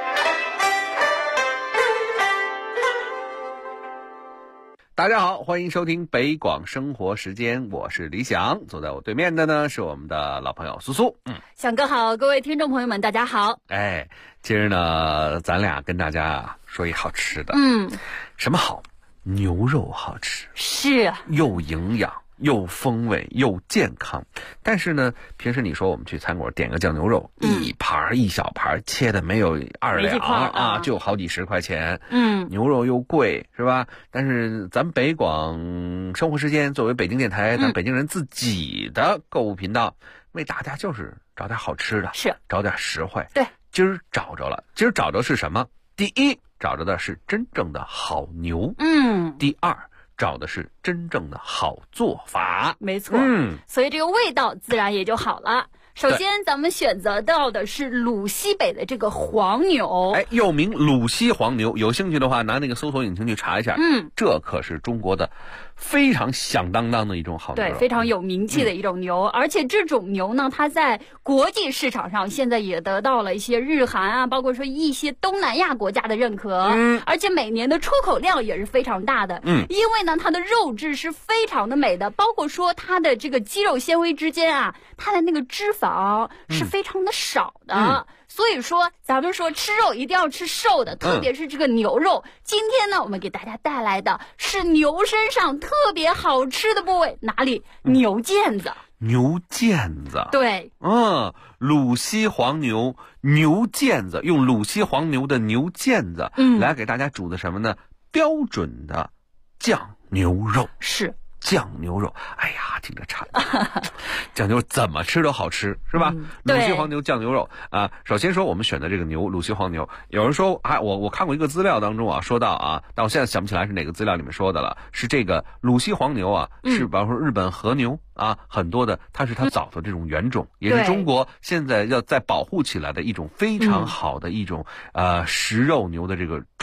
大家好，欢迎收听北广生活时间，我是李想，坐在我对面的呢是我们的老朋友苏苏。
想哥好，各位听众朋友们大家好。
今儿呢咱俩跟大家说一好吃的。什么好？牛肉好吃，
是啊，
又营养又风味又健康。但是呢，平时你说我们去餐馆点个酱牛肉，一盘一小盘切的没有2两啊，就好几10块钱。牛肉又贵，是吧？但是咱北广生活时间作为北京电台，咱北京人自己的购物频道，为大家就是找点好吃的，
是
找点实惠。
对，
今儿找着了，今儿找着是什么？第一，找着的是真正的好牛。第二，找的是真正的好做法。
没错。所以这个味道自然也就好了。首先咱们选择到的是鲁西北的这个黄牛，
又名鲁西黄牛，有兴趣的话拿那个搜索引擎去查一下。这可是中国的非常响当当的一种好牛肉，
对，非常有名气的一种牛。而且这种牛呢，它在国际市场上现在也得到了一些日韩啊，包括说一些东南亚国家的认可。而且每年的出口量也是非常大的。因为呢它的肉质是非常的美的，包括说它的这个肌肉纤维之间啊，它的那个脂肪是非常的少的。所以说咱们说吃肉一定要吃瘦的，特别是这个牛肉。今天呢我们给大家带来的是牛身上特别好吃的部位，哪里？牛腱子。
牛腱子，
对，
鲁西黄牛牛腱子，用鲁西黄牛的牛腱子来给大家煮的什么呢？标准的酱牛肉。
是
酱牛肉，哎呀，听着馋。酱牛肉怎么吃都好吃，是吧？鲁西黄牛酱牛肉啊，首先说我们选的这个牛，鲁西黄牛。有人说，我看过一个资料当中啊，说到啊，但我现在想不起来是哪个资料里面说的了。是这个鲁西黄牛啊，是比方说日本和牛啊，很多的它是它早的这种原种，也是中国现在要再保护起来的一种非常好的一种食肉牛的这个种。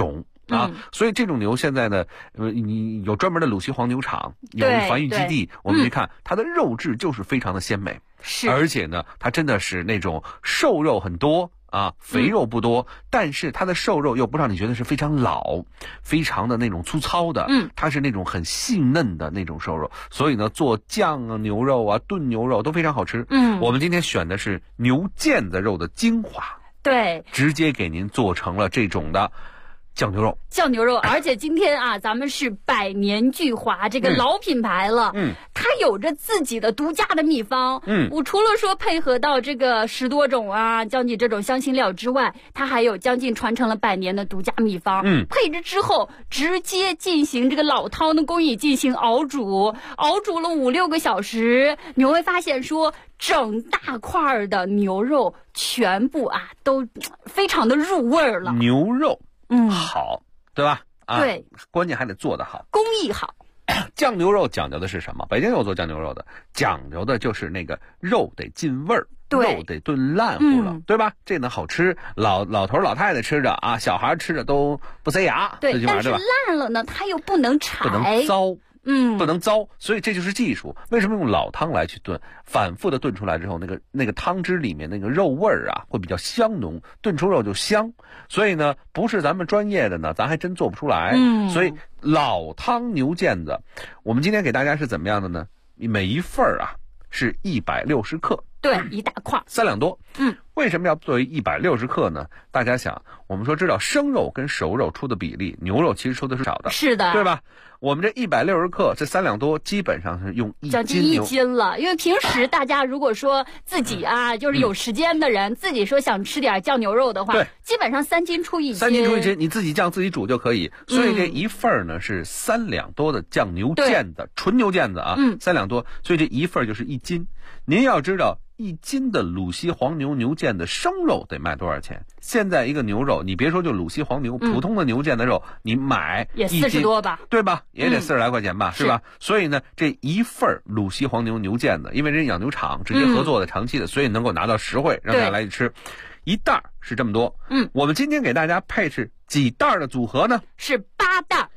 啊。所以这种牛现在呢，你有专门的鲁西黄牛场，有繁育基地，我们去看它的肉质就是非常的鲜美，
是，
而且呢，它真的是那种瘦肉很多。肥肉不多，但是它的瘦肉又不让你觉得是非常老，非常的那种粗糙的，它是那种很细嫩的那种瘦肉，所以呢，做酱牛肉啊、炖牛肉都非常好吃。我们今天选的是牛腱子肉的精华，
对，
直接给您做成了这种的酱牛肉，
而且今天啊，咱们是百年聚华这个老品牌了，它有着自己的独家的秘方，我除了说配合到这个10多种啊，将近这种香辛料之外，它还有将近传承了100年的独家秘方，配置之后直接进行这个老汤的工艺进行熬煮了5-6个小时，你会发现说整大块的牛肉全部啊都非常的入味儿了，
牛肉。好，对吧？
对，
关键还得做得好，
工艺好。
酱牛肉讲究的是什么？北京有做酱牛肉的，讲究的就是那个肉得进味儿，肉得炖烂乎了，对吧？这能好吃，老头老太太吃着啊，小孩吃着都不塞牙，
对，但是烂了呢，它又不能柴，
不能糟。不能糟，所以这就是技术。为什么用老汤来去炖？反复的炖出来之后，那个汤汁里面那个肉味儿啊，会比较香浓，炖出肉就香。所以呢，不是咱们专业的呢，咱还真做不出来。所以老汤牛腱子，我们今天给大家是怎么样的呢？每一份啊是160克，
对，一大块
，3两多。为什么要作为160克呢？大家想，我们说知道生肉跟熟肉出的比例，牛肉其实出的是少的，
是的，
对吧？我们这160克，这3两多，基本上是用
将近1斤了。因为平时大家如果说自己啊，就是有时间的人，自己说想吃点酱牛肉的话，基本上3斤出1斤，3
斤出1斤，你自己酱自己煮就可以。所以这一份呢是3两多的酱牛腱子，纯牛腱子啊，3两多，所以这一份就是1斤。您要知道，1斤的鲁西黄牛牛腱子生肉得卖多少钱？现在一个牛肉，你别说就鲁西黄牛，普通的牛腱子肉，你买
也40多吧，
对吧？也得40来块钱吧，是吧？所以呢，这一份鲁西黄牛牛腱子，因为人养牛场直接合作的长期的，所以能够拿到实惠，让大家来吃。一袋是这么多，我们今天给大家配置几袋的组合呢？
是8袋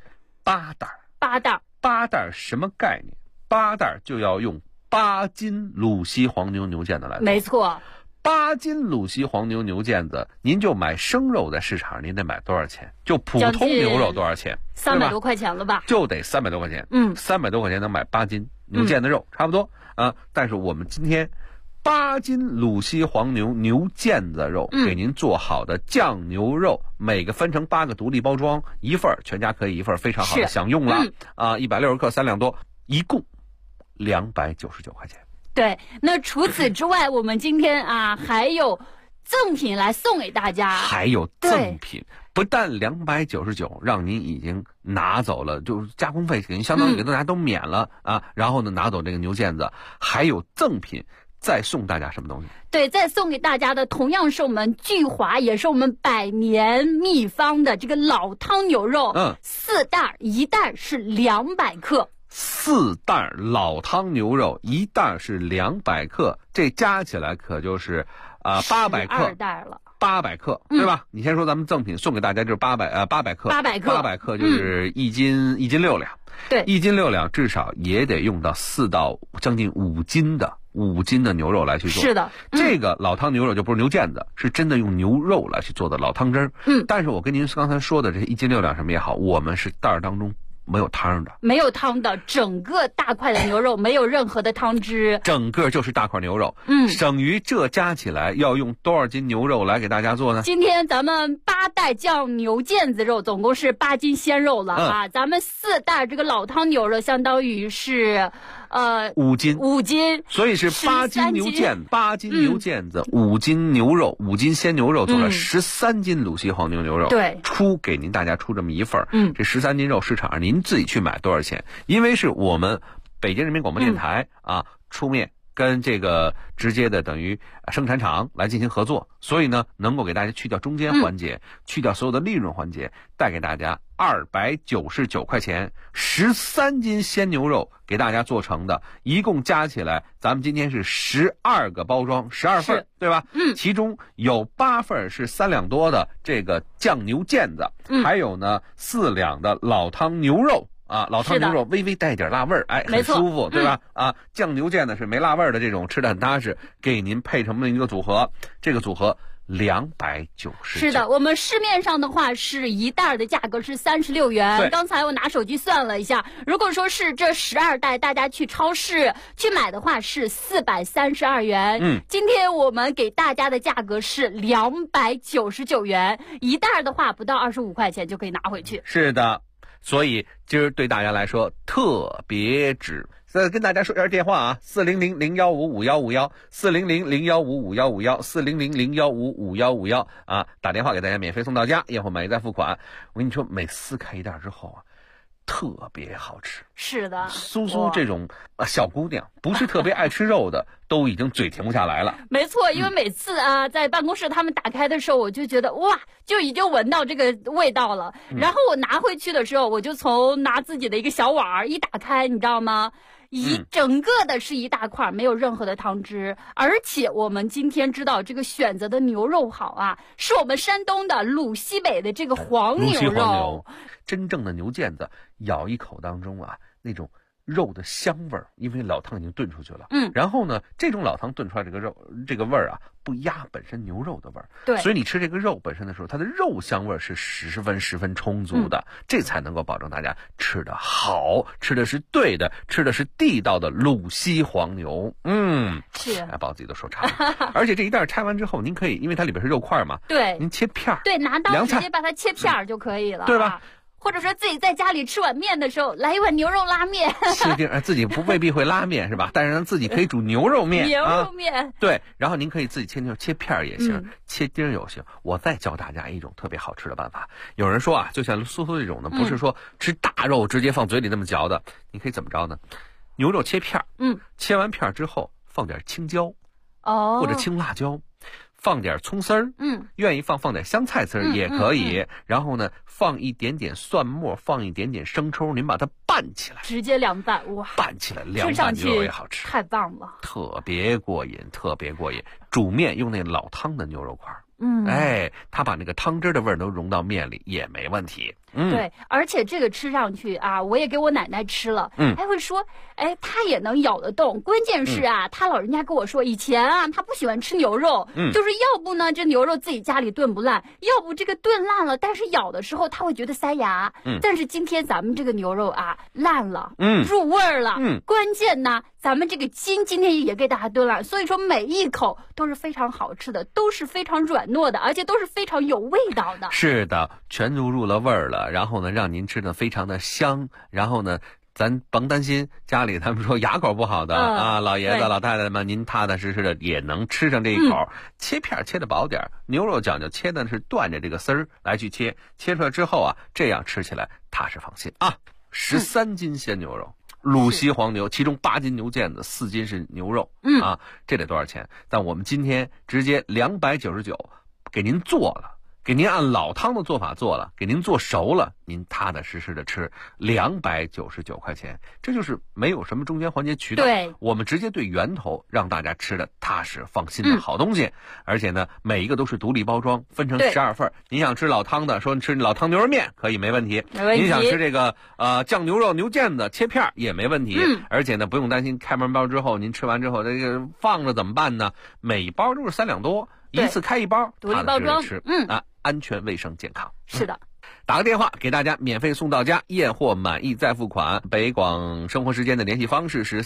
，8袋什么概念？8袋就要用8斤鲁西黄牛牛腱子来做，
没错。
8斤鲁西黄牛牛腱子，您就买生肉在市场，您得买多少钱？就普通牛肉多少钱
？300多块钱了吧？
就得300多块钱。300多块钱能买8斤牛腱子肉，差不多啊。但是我们今天8斤鲁西黄牛牛腱子肉，给您做好的酱牛肉，每个分成8个独立包装，一份全家可以一份，非常好的享用了啊！160克3两多，一共299块钱。
对，那除此之外，我们今天啊还有赠品来送给大家，
还有赠品，不但299让您已经拿走了，就是加工费给您相当于给大家都免了啊，然后呢拿走这个牛腱子，还有赠品。再送大家什么东西？
对，再送给大家的同样是我们聚华，也是我们100年秘方的这个老汤牛肉，4袋，一袋是200克。
4袋老汤牛肉，一袋是200克，这加起来可就是800克
，2袋了。
800克，对吧？你先说咱们赠品送给大家就是800克，800克就是1斤6两，
对
，1斤6两至少也得用到4到将近5斤的牛肉来去做。
是的，
这个老汤牛肉就不是牛腱子，是真的用牛肉来去做的老汤汁儿。但是我跟您刚才说的这1斤6两什么也好，我们是袋儿当中没有汤的，
整个大块的牛肉没有任何的汤汁，
整个就是大块牛肉。省于这加起来要用多少斤牛肉来给大家做呢？
今天咱们8袋酱牛腱子肉总共是8斤鲜肉了啊，咱们4袋这个老汤牛肉相当于是
5斤，所以是8斤牛腱子，5斤牛肉，5斤鲜牛肉做了13斤鲁西黄牛肉，
对，
给您大家出这么一份这13斤肉市场上您自己去买多少钱？因为是我们北京人民广播电台出面跟这个直接的等于生产厂来进行合作，所以呢，能够给大家去掉中间环节，去掉所有的利润环节，带给大家299块钱13斤鲜牛肉给大家做成的，一共加起来，咱们今天是12个包装，12份，对吧？其中有8份是3两多的这个酱牛腱子，还有呢4两的老汤牛肉。老汤牛肉微微带一点辣味儿，很舒服，对吧？酱牛腱呢是没辣味儿的，这种吃的很踏实，给您配成了一个组合，这个组合299。
是的，我们市面上的话是一袋的价格是36元。刚才我拿手机算了一下，如果说是这12袋，大家去超市去买的话是432元。今天我们给大家的价格是299元，一袋的话不到25块钱就可以拿回去。
是的。所以今儿对大家来说特别值。再跟大家说一下电话啊，400-015-5151，400-015-5151，400-015-5151打电话给大家免费送到家，验货满意再付款。我跟你说，每撕开一袋之后特别好吃。
是的，
苏苏这种小姑娘不是特别爱吃肉的都已经嘴停不下来了。
没错，因为每次在办公室他们打开的时候，我就觉得哇，就已经闻到这个味道了。然后我拿回去的时候，我就拿自己的一个小碗一打开，你知道吗？一整个的是一大块，没有任何的汤汁，而且我们今天知道这个选择的牛肉好是我们山东的鲁西北的这个黄牛肉，
真正的牛腱子咬一口当中那种肉的香味儿，因为老汤已经炖出去了。然后呢，这种老汤炖出来这个肉这个味儿不压本身牛肉的味儿。
对，
所以你吃这个肉本身的时候，它的肉香味是十分充足的，这才能够保证大家吃的好，吃的是对的，吃的是地道的鲁西黄牛。
是，
把我自己都说馋了。而且这一袋拆完之后，您可以，因为它里边是肉块嘛，
对，
您切片儿，
对，拿刀直接把它切片儿就可以了，
对吧？
或者说自己在家里吃碗面的时候，来一碗牛肉拉面。
自己未必会拉面是吧？但是自己可以煮牛肉面。
牛肉面。
对，然后您可以自己切片儿也行，切丁也行。我再教大家一种特别好吃的办法。有人说就像苏苏这种呢，不是说吃大肉直接放嘴里那么嚼的，你可以怎么着呢？牛肉切片儿，切完片儿之后放点青椒，或者青辣椒。放点葱丝儿，愿意放点香菜丝儿也可以。然后呢，放一点点蒜末，放一点点生抽，您把它拌起来，
直接凉拌，哇，
拌起来凉拌牛肉也好吃，
太棒了，
特别过瘾，特别过瘾。煮面用那老汤的牛肉块，它把那个汤汁的味儿都融到面里也没问题。
对，而且这个吃上去我也给我奶奶吃了，还会说，她也能咬得动。关键是她老人家跟我说，以前她不喜欢吃牛肉，就是要不呢这牛肉自己家里炖不烂，要不这个炖烂了，但是咬的时候她会觉得塞牙。但是今天咱们这个牛肉烂了，入味儿了，关键呢，咱们这个筋今天也给大家炖烂，所以说每一口都是非常好吃的，都是非常软糯的，而且都是非常有味道的。
是的，全都入了味儿了。然后呢，让您吃的非常的香。然后呢，咱甭担心家里他们说牙口不好的老爷子老太太们，您踏踏实实的也能吃上这一口。切片切的薄点，牛肉讲究切的是断着这个丝儿来去切出来之后这样吃起来踏实放心13斤鲜牛肉，鲁西黄牛，其中8斤牛腱子，4斤是牛肉这得多少钱？但我们今天直接299给您做了，给您按老汤的做法做了，给您做熟了，您踏踏实实的吃，299块钱，这就是没有什么中间环节渠道。
对，
我们直接对源头，让大家吃的踏实放心的好东西。而且呢，每一个都是独立包装，分成12份。您想吃老汤的，说吃老汤牛肉面可以，没问题。您想吃这个酱牛肉牛腱子切片也没问题。而且呢，不用担心开门包之后，您吃完之后这个放着怎么办呢？每包都是3两多。一次开一包，
独立包装，
吃，安全卫生健康。
是的，
打个电话给大家免费送到家，验货满意再付款。北广生活时间的联系方式是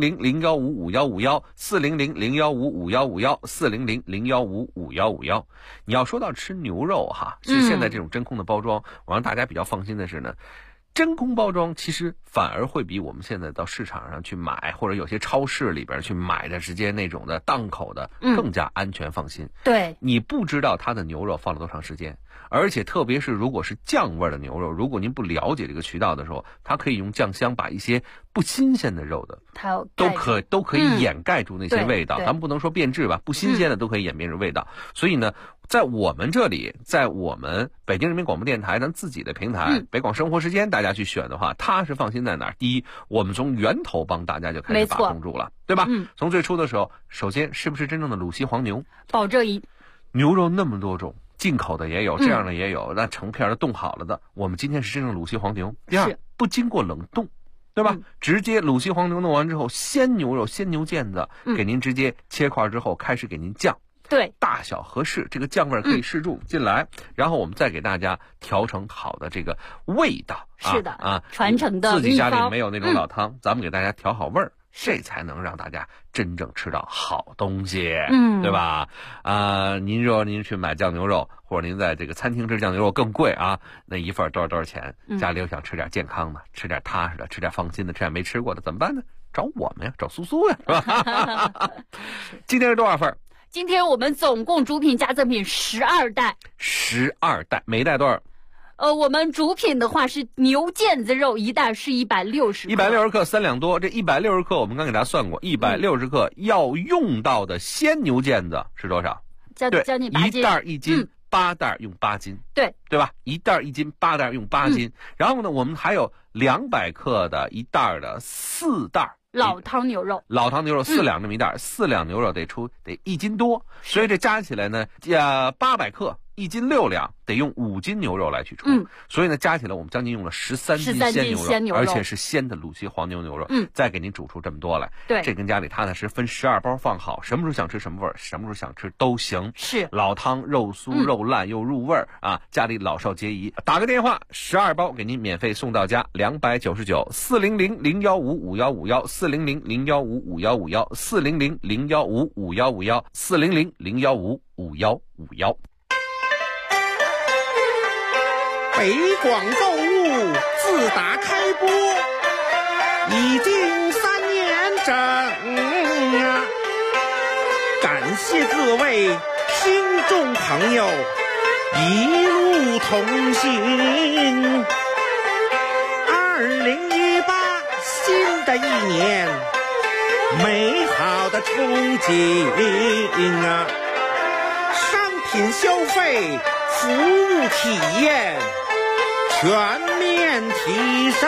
400-015-5151，400-015-5151，400-015-5151。你要说到吃牛肉其实现在这种真空的包装，我让大家比较放心的是呢，真空包装其实反而会比我们现在到市场上去买，或者有些超市里边去买的直接那种的档口的更加安全放心。
对，
你不知道它的牛肉放了多长时间，而且特别是如果是酱味的牛肉，如果您不了解这个渠道的时候，它可以用酱香把一些不新鲜的肉的，
它
都可以掩盖住那些味道。咱们不能说变质吧，不新鲜的都可以掩盖住味道。所以呢，在我们这里，在我们北京人民广播电台咱自己的平台北广生活时间，大家去选的话，它是放心在哪儿？第一，我们从源头帮大家就开始把控住了，对吧？从最初的时候，首先是不是真正的鲁西黄牛？
保证一
牛肉那么多种，进口的也有，这样的也有，那成片的冻好了的，我们今天是真正鲁西黄牛。第二，不经过冷冻，对吧？直接鲁西黄牛弄完之后，鲜牛肉、鲜牛腱子，给您直接切块之后，开始给您酱。
对，
大小合适，这个酱味可以适住进来，然后我们再给大家调成好的这个味道。
是的，传承的
自己家里没有那种老汤，咱们给大家调好味儿。这才能让大家真正吃到好东西，对吧？您说您去买酱牛肉，或者您在这个餐厅吃酱牛肉更贵啊，那一份多少钱？家里又想吃点健康的，吃点踏实的，吃点放心的，吃点没吃过的，怎么办呢？找我们呀，找苏苏呀，是吧？今天是多少份？
今天我们总共主品加赠品12袋
，12袋，每一袋多少？
我们主品的话是牛腱子肉，一袋是160
克，3两多。这160克我们刚给大家算过，160克要用到的鲜牛腱子是多少？
将近8斤，
一袋1斤，8袋用8斤，对吧？一袋1斤，8袋用8斤。然后呢，我们还有200克的一袋的4袋。
老汤牛肉
4两这么一袋，4两牛肉得1斤多，所以这加起来呢，800克1斤6两，得用5斤牛肉来去出。所以呢，加起来我们将近用了13斤鲜牛肉，而且是鲜的鲁西黄牛牛肉。再给您煮出这么多来，
对，
这跟家里踏踏实分12包放好，什么时候想吃什么味儿，什么时候想吃都行。
是
老汤肉酥肉烂又入味儿啊，家里老少皆宜。打个电话，12包给您免费送到家，299-400-0155151，400-0155151，400-0155151，400-0155151。
北广购物自打开播已经3年整啊，感谢各位听众朋友一路同行。2018新的一年，美好的憧憬啊，商品消费，服务体验全面提升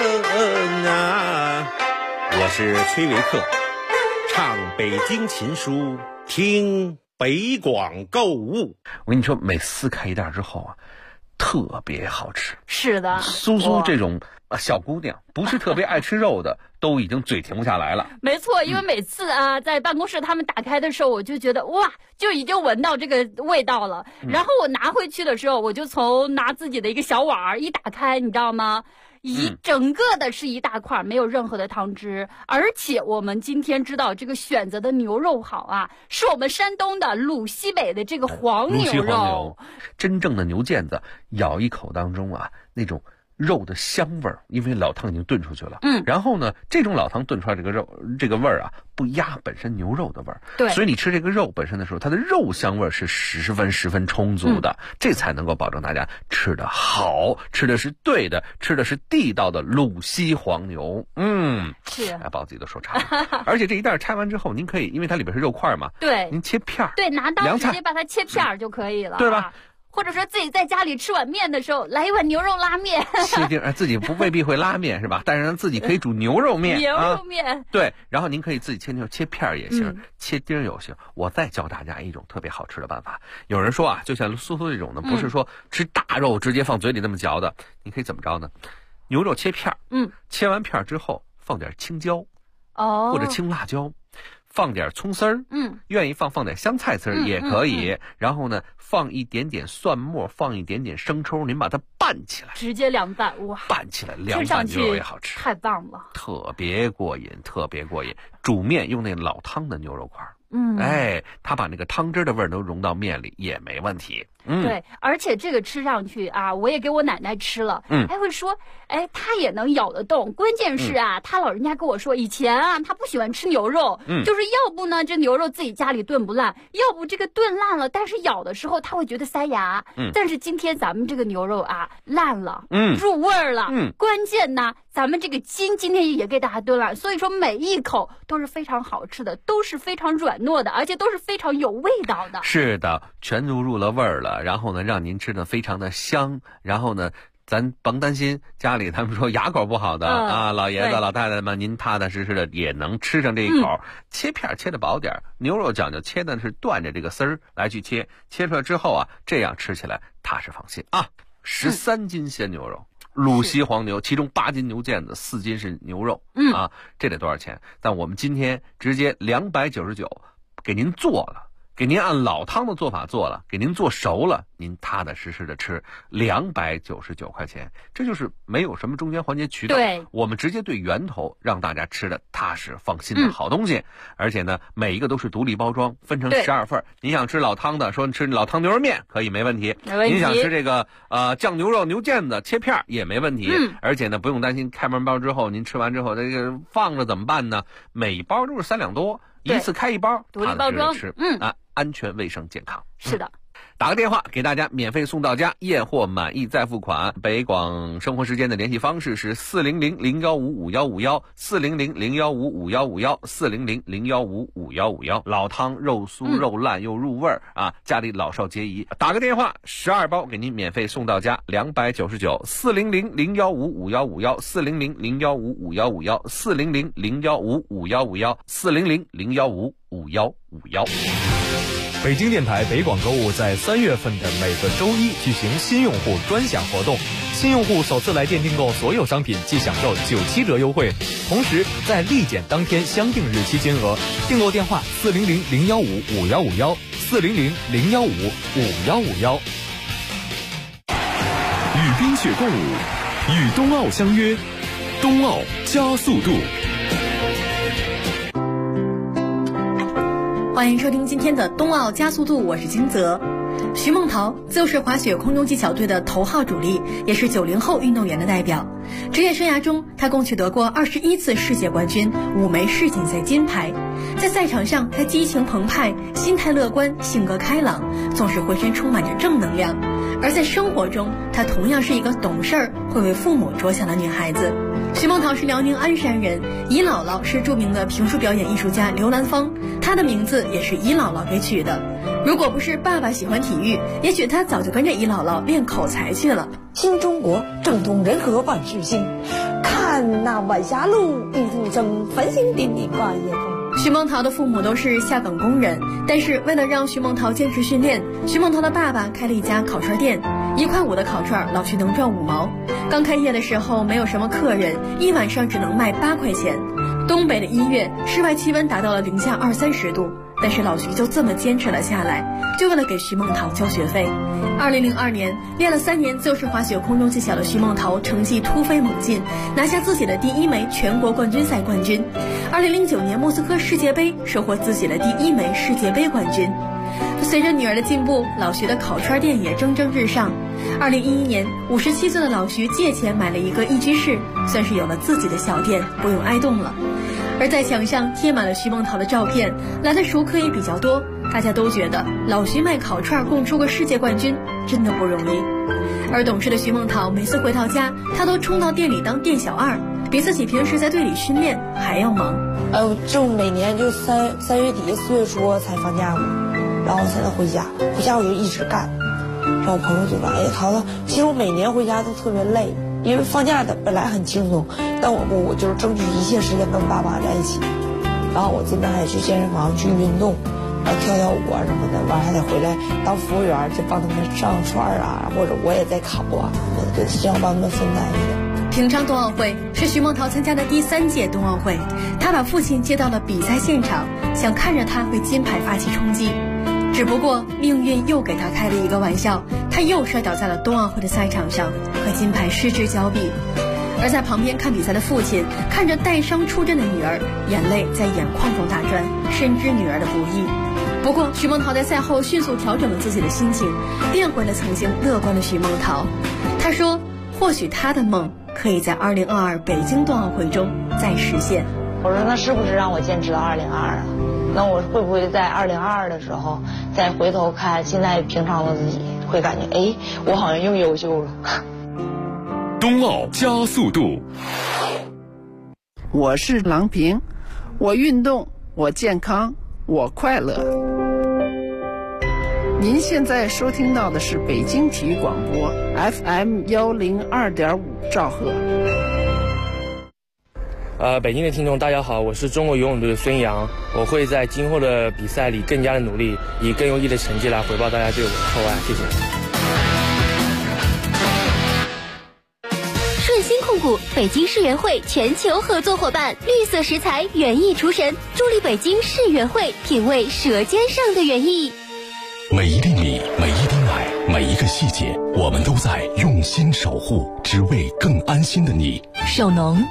啊！我是崔维克，唱北京琴书，听北广购物。
我跟你说，每撕开一袋之后啊，特别好吃。
是的，
苏苏这种小姑娘，不是特别爱吃肉的，都已经嘴停不下来了。
没错，因为每次在办公室他们打开的时候，我就觉得哇，就已经闻到这个味道了。然后我拿回去的时候，我就拿自己的一个小碗一打开，你知道吗？整个的是一大块，没有任何的汤汁，而且我们今天知道这个选择的牛肉好啊，是我们山东的鲁西北的这个黄牛肉，
真正的牛腱子，咬一口当中啊，那种肉的香味儿，因为老汤已经炖出去了。然后呢，这种老汤炖出来这个肉这个味儿啊，不压本身牛肉的味儿。
对，
所以你吃这个肉本身的时候，它的肉香味儿是十分充足的，这才能够保证大家吃的好，吃的是对的，吃的是地道的鲁西黄牛。
是，
把我自己都说馋了。而且这一袋拆完之后，您可以，因为它里边是肉块嘛，
对，
您切片儿，
对，拿刀直接把它切片儿就可以了，
对吧？
或者说自己在家里吃碗面的时候，来一碗牛肉拉面。
自己未必会拉面是吧？但是自己可以煮牛肉面。
牛肉面，
对。然后您可以自己切片儿也行，切丁也行。我再教大家一种特别好吃的办法。有人说啊，就像苏苏这种的，不是说吃大肉直接放嘴里那么嚼的，你可以怎么着呢？牛肉切片儿，切完片儿之后放点青椒，或者青辣椒。放点葱丝儿，愿意放点香菜丝儿也可以。然后呢，放一点点蒜末，放一点点生抽，您把它拌起来，
直接凉拌，哇，
拌起来凉拌牛肉也好吃，
太棒了，
特别过瘾，特别过瘾。煮面用那老汤的牛肉块， 它把那个汤汁的味儿都融到面里也没问题。
对，而且这个吃上去啊，我也给我奶奶吃了，还会说，她也能咬得动。关键是啊，她老人家跟我说，以前啊，她不喜欢吃牛肉，就是要不呢，这牛肉自己家里炖不烂，要不这个炖烂了，但是咬的时候她会觉得塞牙。但是今天咱们这个牛肉啊，烂了，入味儿了，关键呢，咱们这个筋今天也给大家炖烂，所以说每一口都是非常好吃的，都是非常软糯的，而且都是非常有味道的。
是的，全都入了味儿了。然后呢，让您吃的非常的香。然后呢，咱甭担心家里他们说牙口不好的老爷子老太太们，您踏踏实实的也能吃上这一口。切片切的薄点，牛肉讲究切的是断着这个丝儿来去切，切出来之后啊，这样吃起来踏实放心啊。13斤鲜牛肉，鲁西黄牛，其中8斤牛腱子，4斤是牛肉，这得多少钱？但我们今天直接299给您做了。给您按老汤的做法做了，给您做熟了，您踏踏实实的吃，299块钱，这就是没有什么中间环节渠道。
对，
我们直接对源头，让大家吃的踏实放心的好东西。而且呢，每一个都是独立包装，分成12份。您想吃老汤的，说吃老汤牛肉面可以，没问题。您想吃这个酱牛肉牛腱子切片也没问题。而且呢，不用担心开门包之后，您吃完之后这个放着怎么办呢？每包都是3两多。一次开1包，
独立包装，
吃，安全卫生健康。
是的。
打个电话给大家免费送到家，验货满意再付款。北广生活时间的联系方式是400-015-5151 400-015-5151 400-015-5151。老汤肉酥肉烂又入味儿家里老少皆宜。打个电话，12包给您免费送到家，299。400-015-5151 400-015-5151 400-015-5151 400-015-5151。
北京电台北广购物在3月份的每个周一举行新用户专享活动，新用户首次来电订购所有商品即享受97折优惠，同时在立减当天相定日期金额。订购电话400-015-5151 400-015-5151。
与冰雪共舞，与冬奥相约，冬奥加速度。
欢迎收听今天的冬奥加速度，我是金泽。徐梦桃，自由式滑雪空中技巧队的头号主力，也是90后运动员的代表。职业生涯中，他共取得过21次世界冠军，5枚世锦赛金牌。在赛场上，他激情澎湃，心态乐观，性格开朗，总是浑身充满着正能量。而在生活中，她同样是一个懂事儿、会为父母着想的女孩子。徐梦桃是辽宁鞍山人，姨姥姥是著名的评书表演艺术家刘兰芳，她的名字也是姨姥姥给取的。如果不是爸爸喜欢体育，也许她早就跟着姨姥姥练口才去了。
新中国正东人和万事兴，看那晚霞路，玉兔生，繁星点点万叶风。
徐梦桃的父母都是下岗工人，但是为了让徐梦桃坚持训练，徐梦桃的爸爸开了一家烤串店，1块5的烤串，老徐能赚5毛。刚开业的时候没有什么客人，一晚上只能卖8块钱。东北的1月，室外气温达到了零下20-30度，但是老徐就这么坚持了下来，就为了给徐梦桃交学费。2002年，练了3年自由式滑雪空中技巧的徐梦桃成绩突飞猛进，拿下自己的第1枚全国冠军赛冠军。2009年莫斯科世界杯，收获自己的第1枚世界杯冠军。随着女儿的进步，老徐的烤串店也蒸蒸日上。2011年，57岁的老徐借钱买了一个1居室，算是有了自己的小店，不用挨冻了。而在墙上贴满了徐梦桃的照片，来的熟客也比较多，大家都觉得老徐卖烤串供出个世界冠军真的不容易。而懂事的徐梦桃每次回到家，她都冲到店里当店小二，比自己平时在队里训练还要忙。
就每年就3月底4月初才放假嘛，然后才能回家，回家我就一直干。然后我朋友就说：“哎，桃子，其实我每年回家都特别累，因为放假的本来很轻松，但我就是争取一切时间跟爸妈在一起。然后我这边还得去健身房去运动，然后跳舞啊什么的，完还得回来当服务员，就帮他们上串啊，或者我也在烤啊，我这样帮他们分担一点。”
平昌冬奥会是徐梦桃参加的第3届冬奥会，她把父亲接到了比赛现场，想看着他为金牌发起冲击。只不过命运又给他开了一个玩笑，他又摔倒在了冬奥会的赛场上，和金牌失之交臂。 而在旁边看比赛的父亲看着带伤出阵的女儿，眼泪在眼眶中打转，深知女儿的不易。不过徐梦桃在赛后迅速调整了自己的心情，变回了曾经乐观的徐梦桃。她说或许她的梦可以在2022北京冬奥会中再实现。
我说那是不是让我坚持到2022啊？那我会不会在2022的时候再回头看现在平常的自己，会感觉哎，我好像又优秀了。
冬奥加速度。
我是郎平，我运动，我健康，我快乐。您现在收听到的是北京体育广播 FM 102.5兆赫。
北京的听众大家好，我是中国游泳队的孙杨，我会在今后的比赛里更加的努力，以更优异的成绩来回报大家对我的厚爱，谢谢。
顺鑫控股北京世园会全球合作伙伴，绿色食材园艺厨神，助力北京世园会品味舌尖上的园艺。
每一粒米，每一滴奶，每一个细节，我们都在用心守护，只为更安心的你。
手农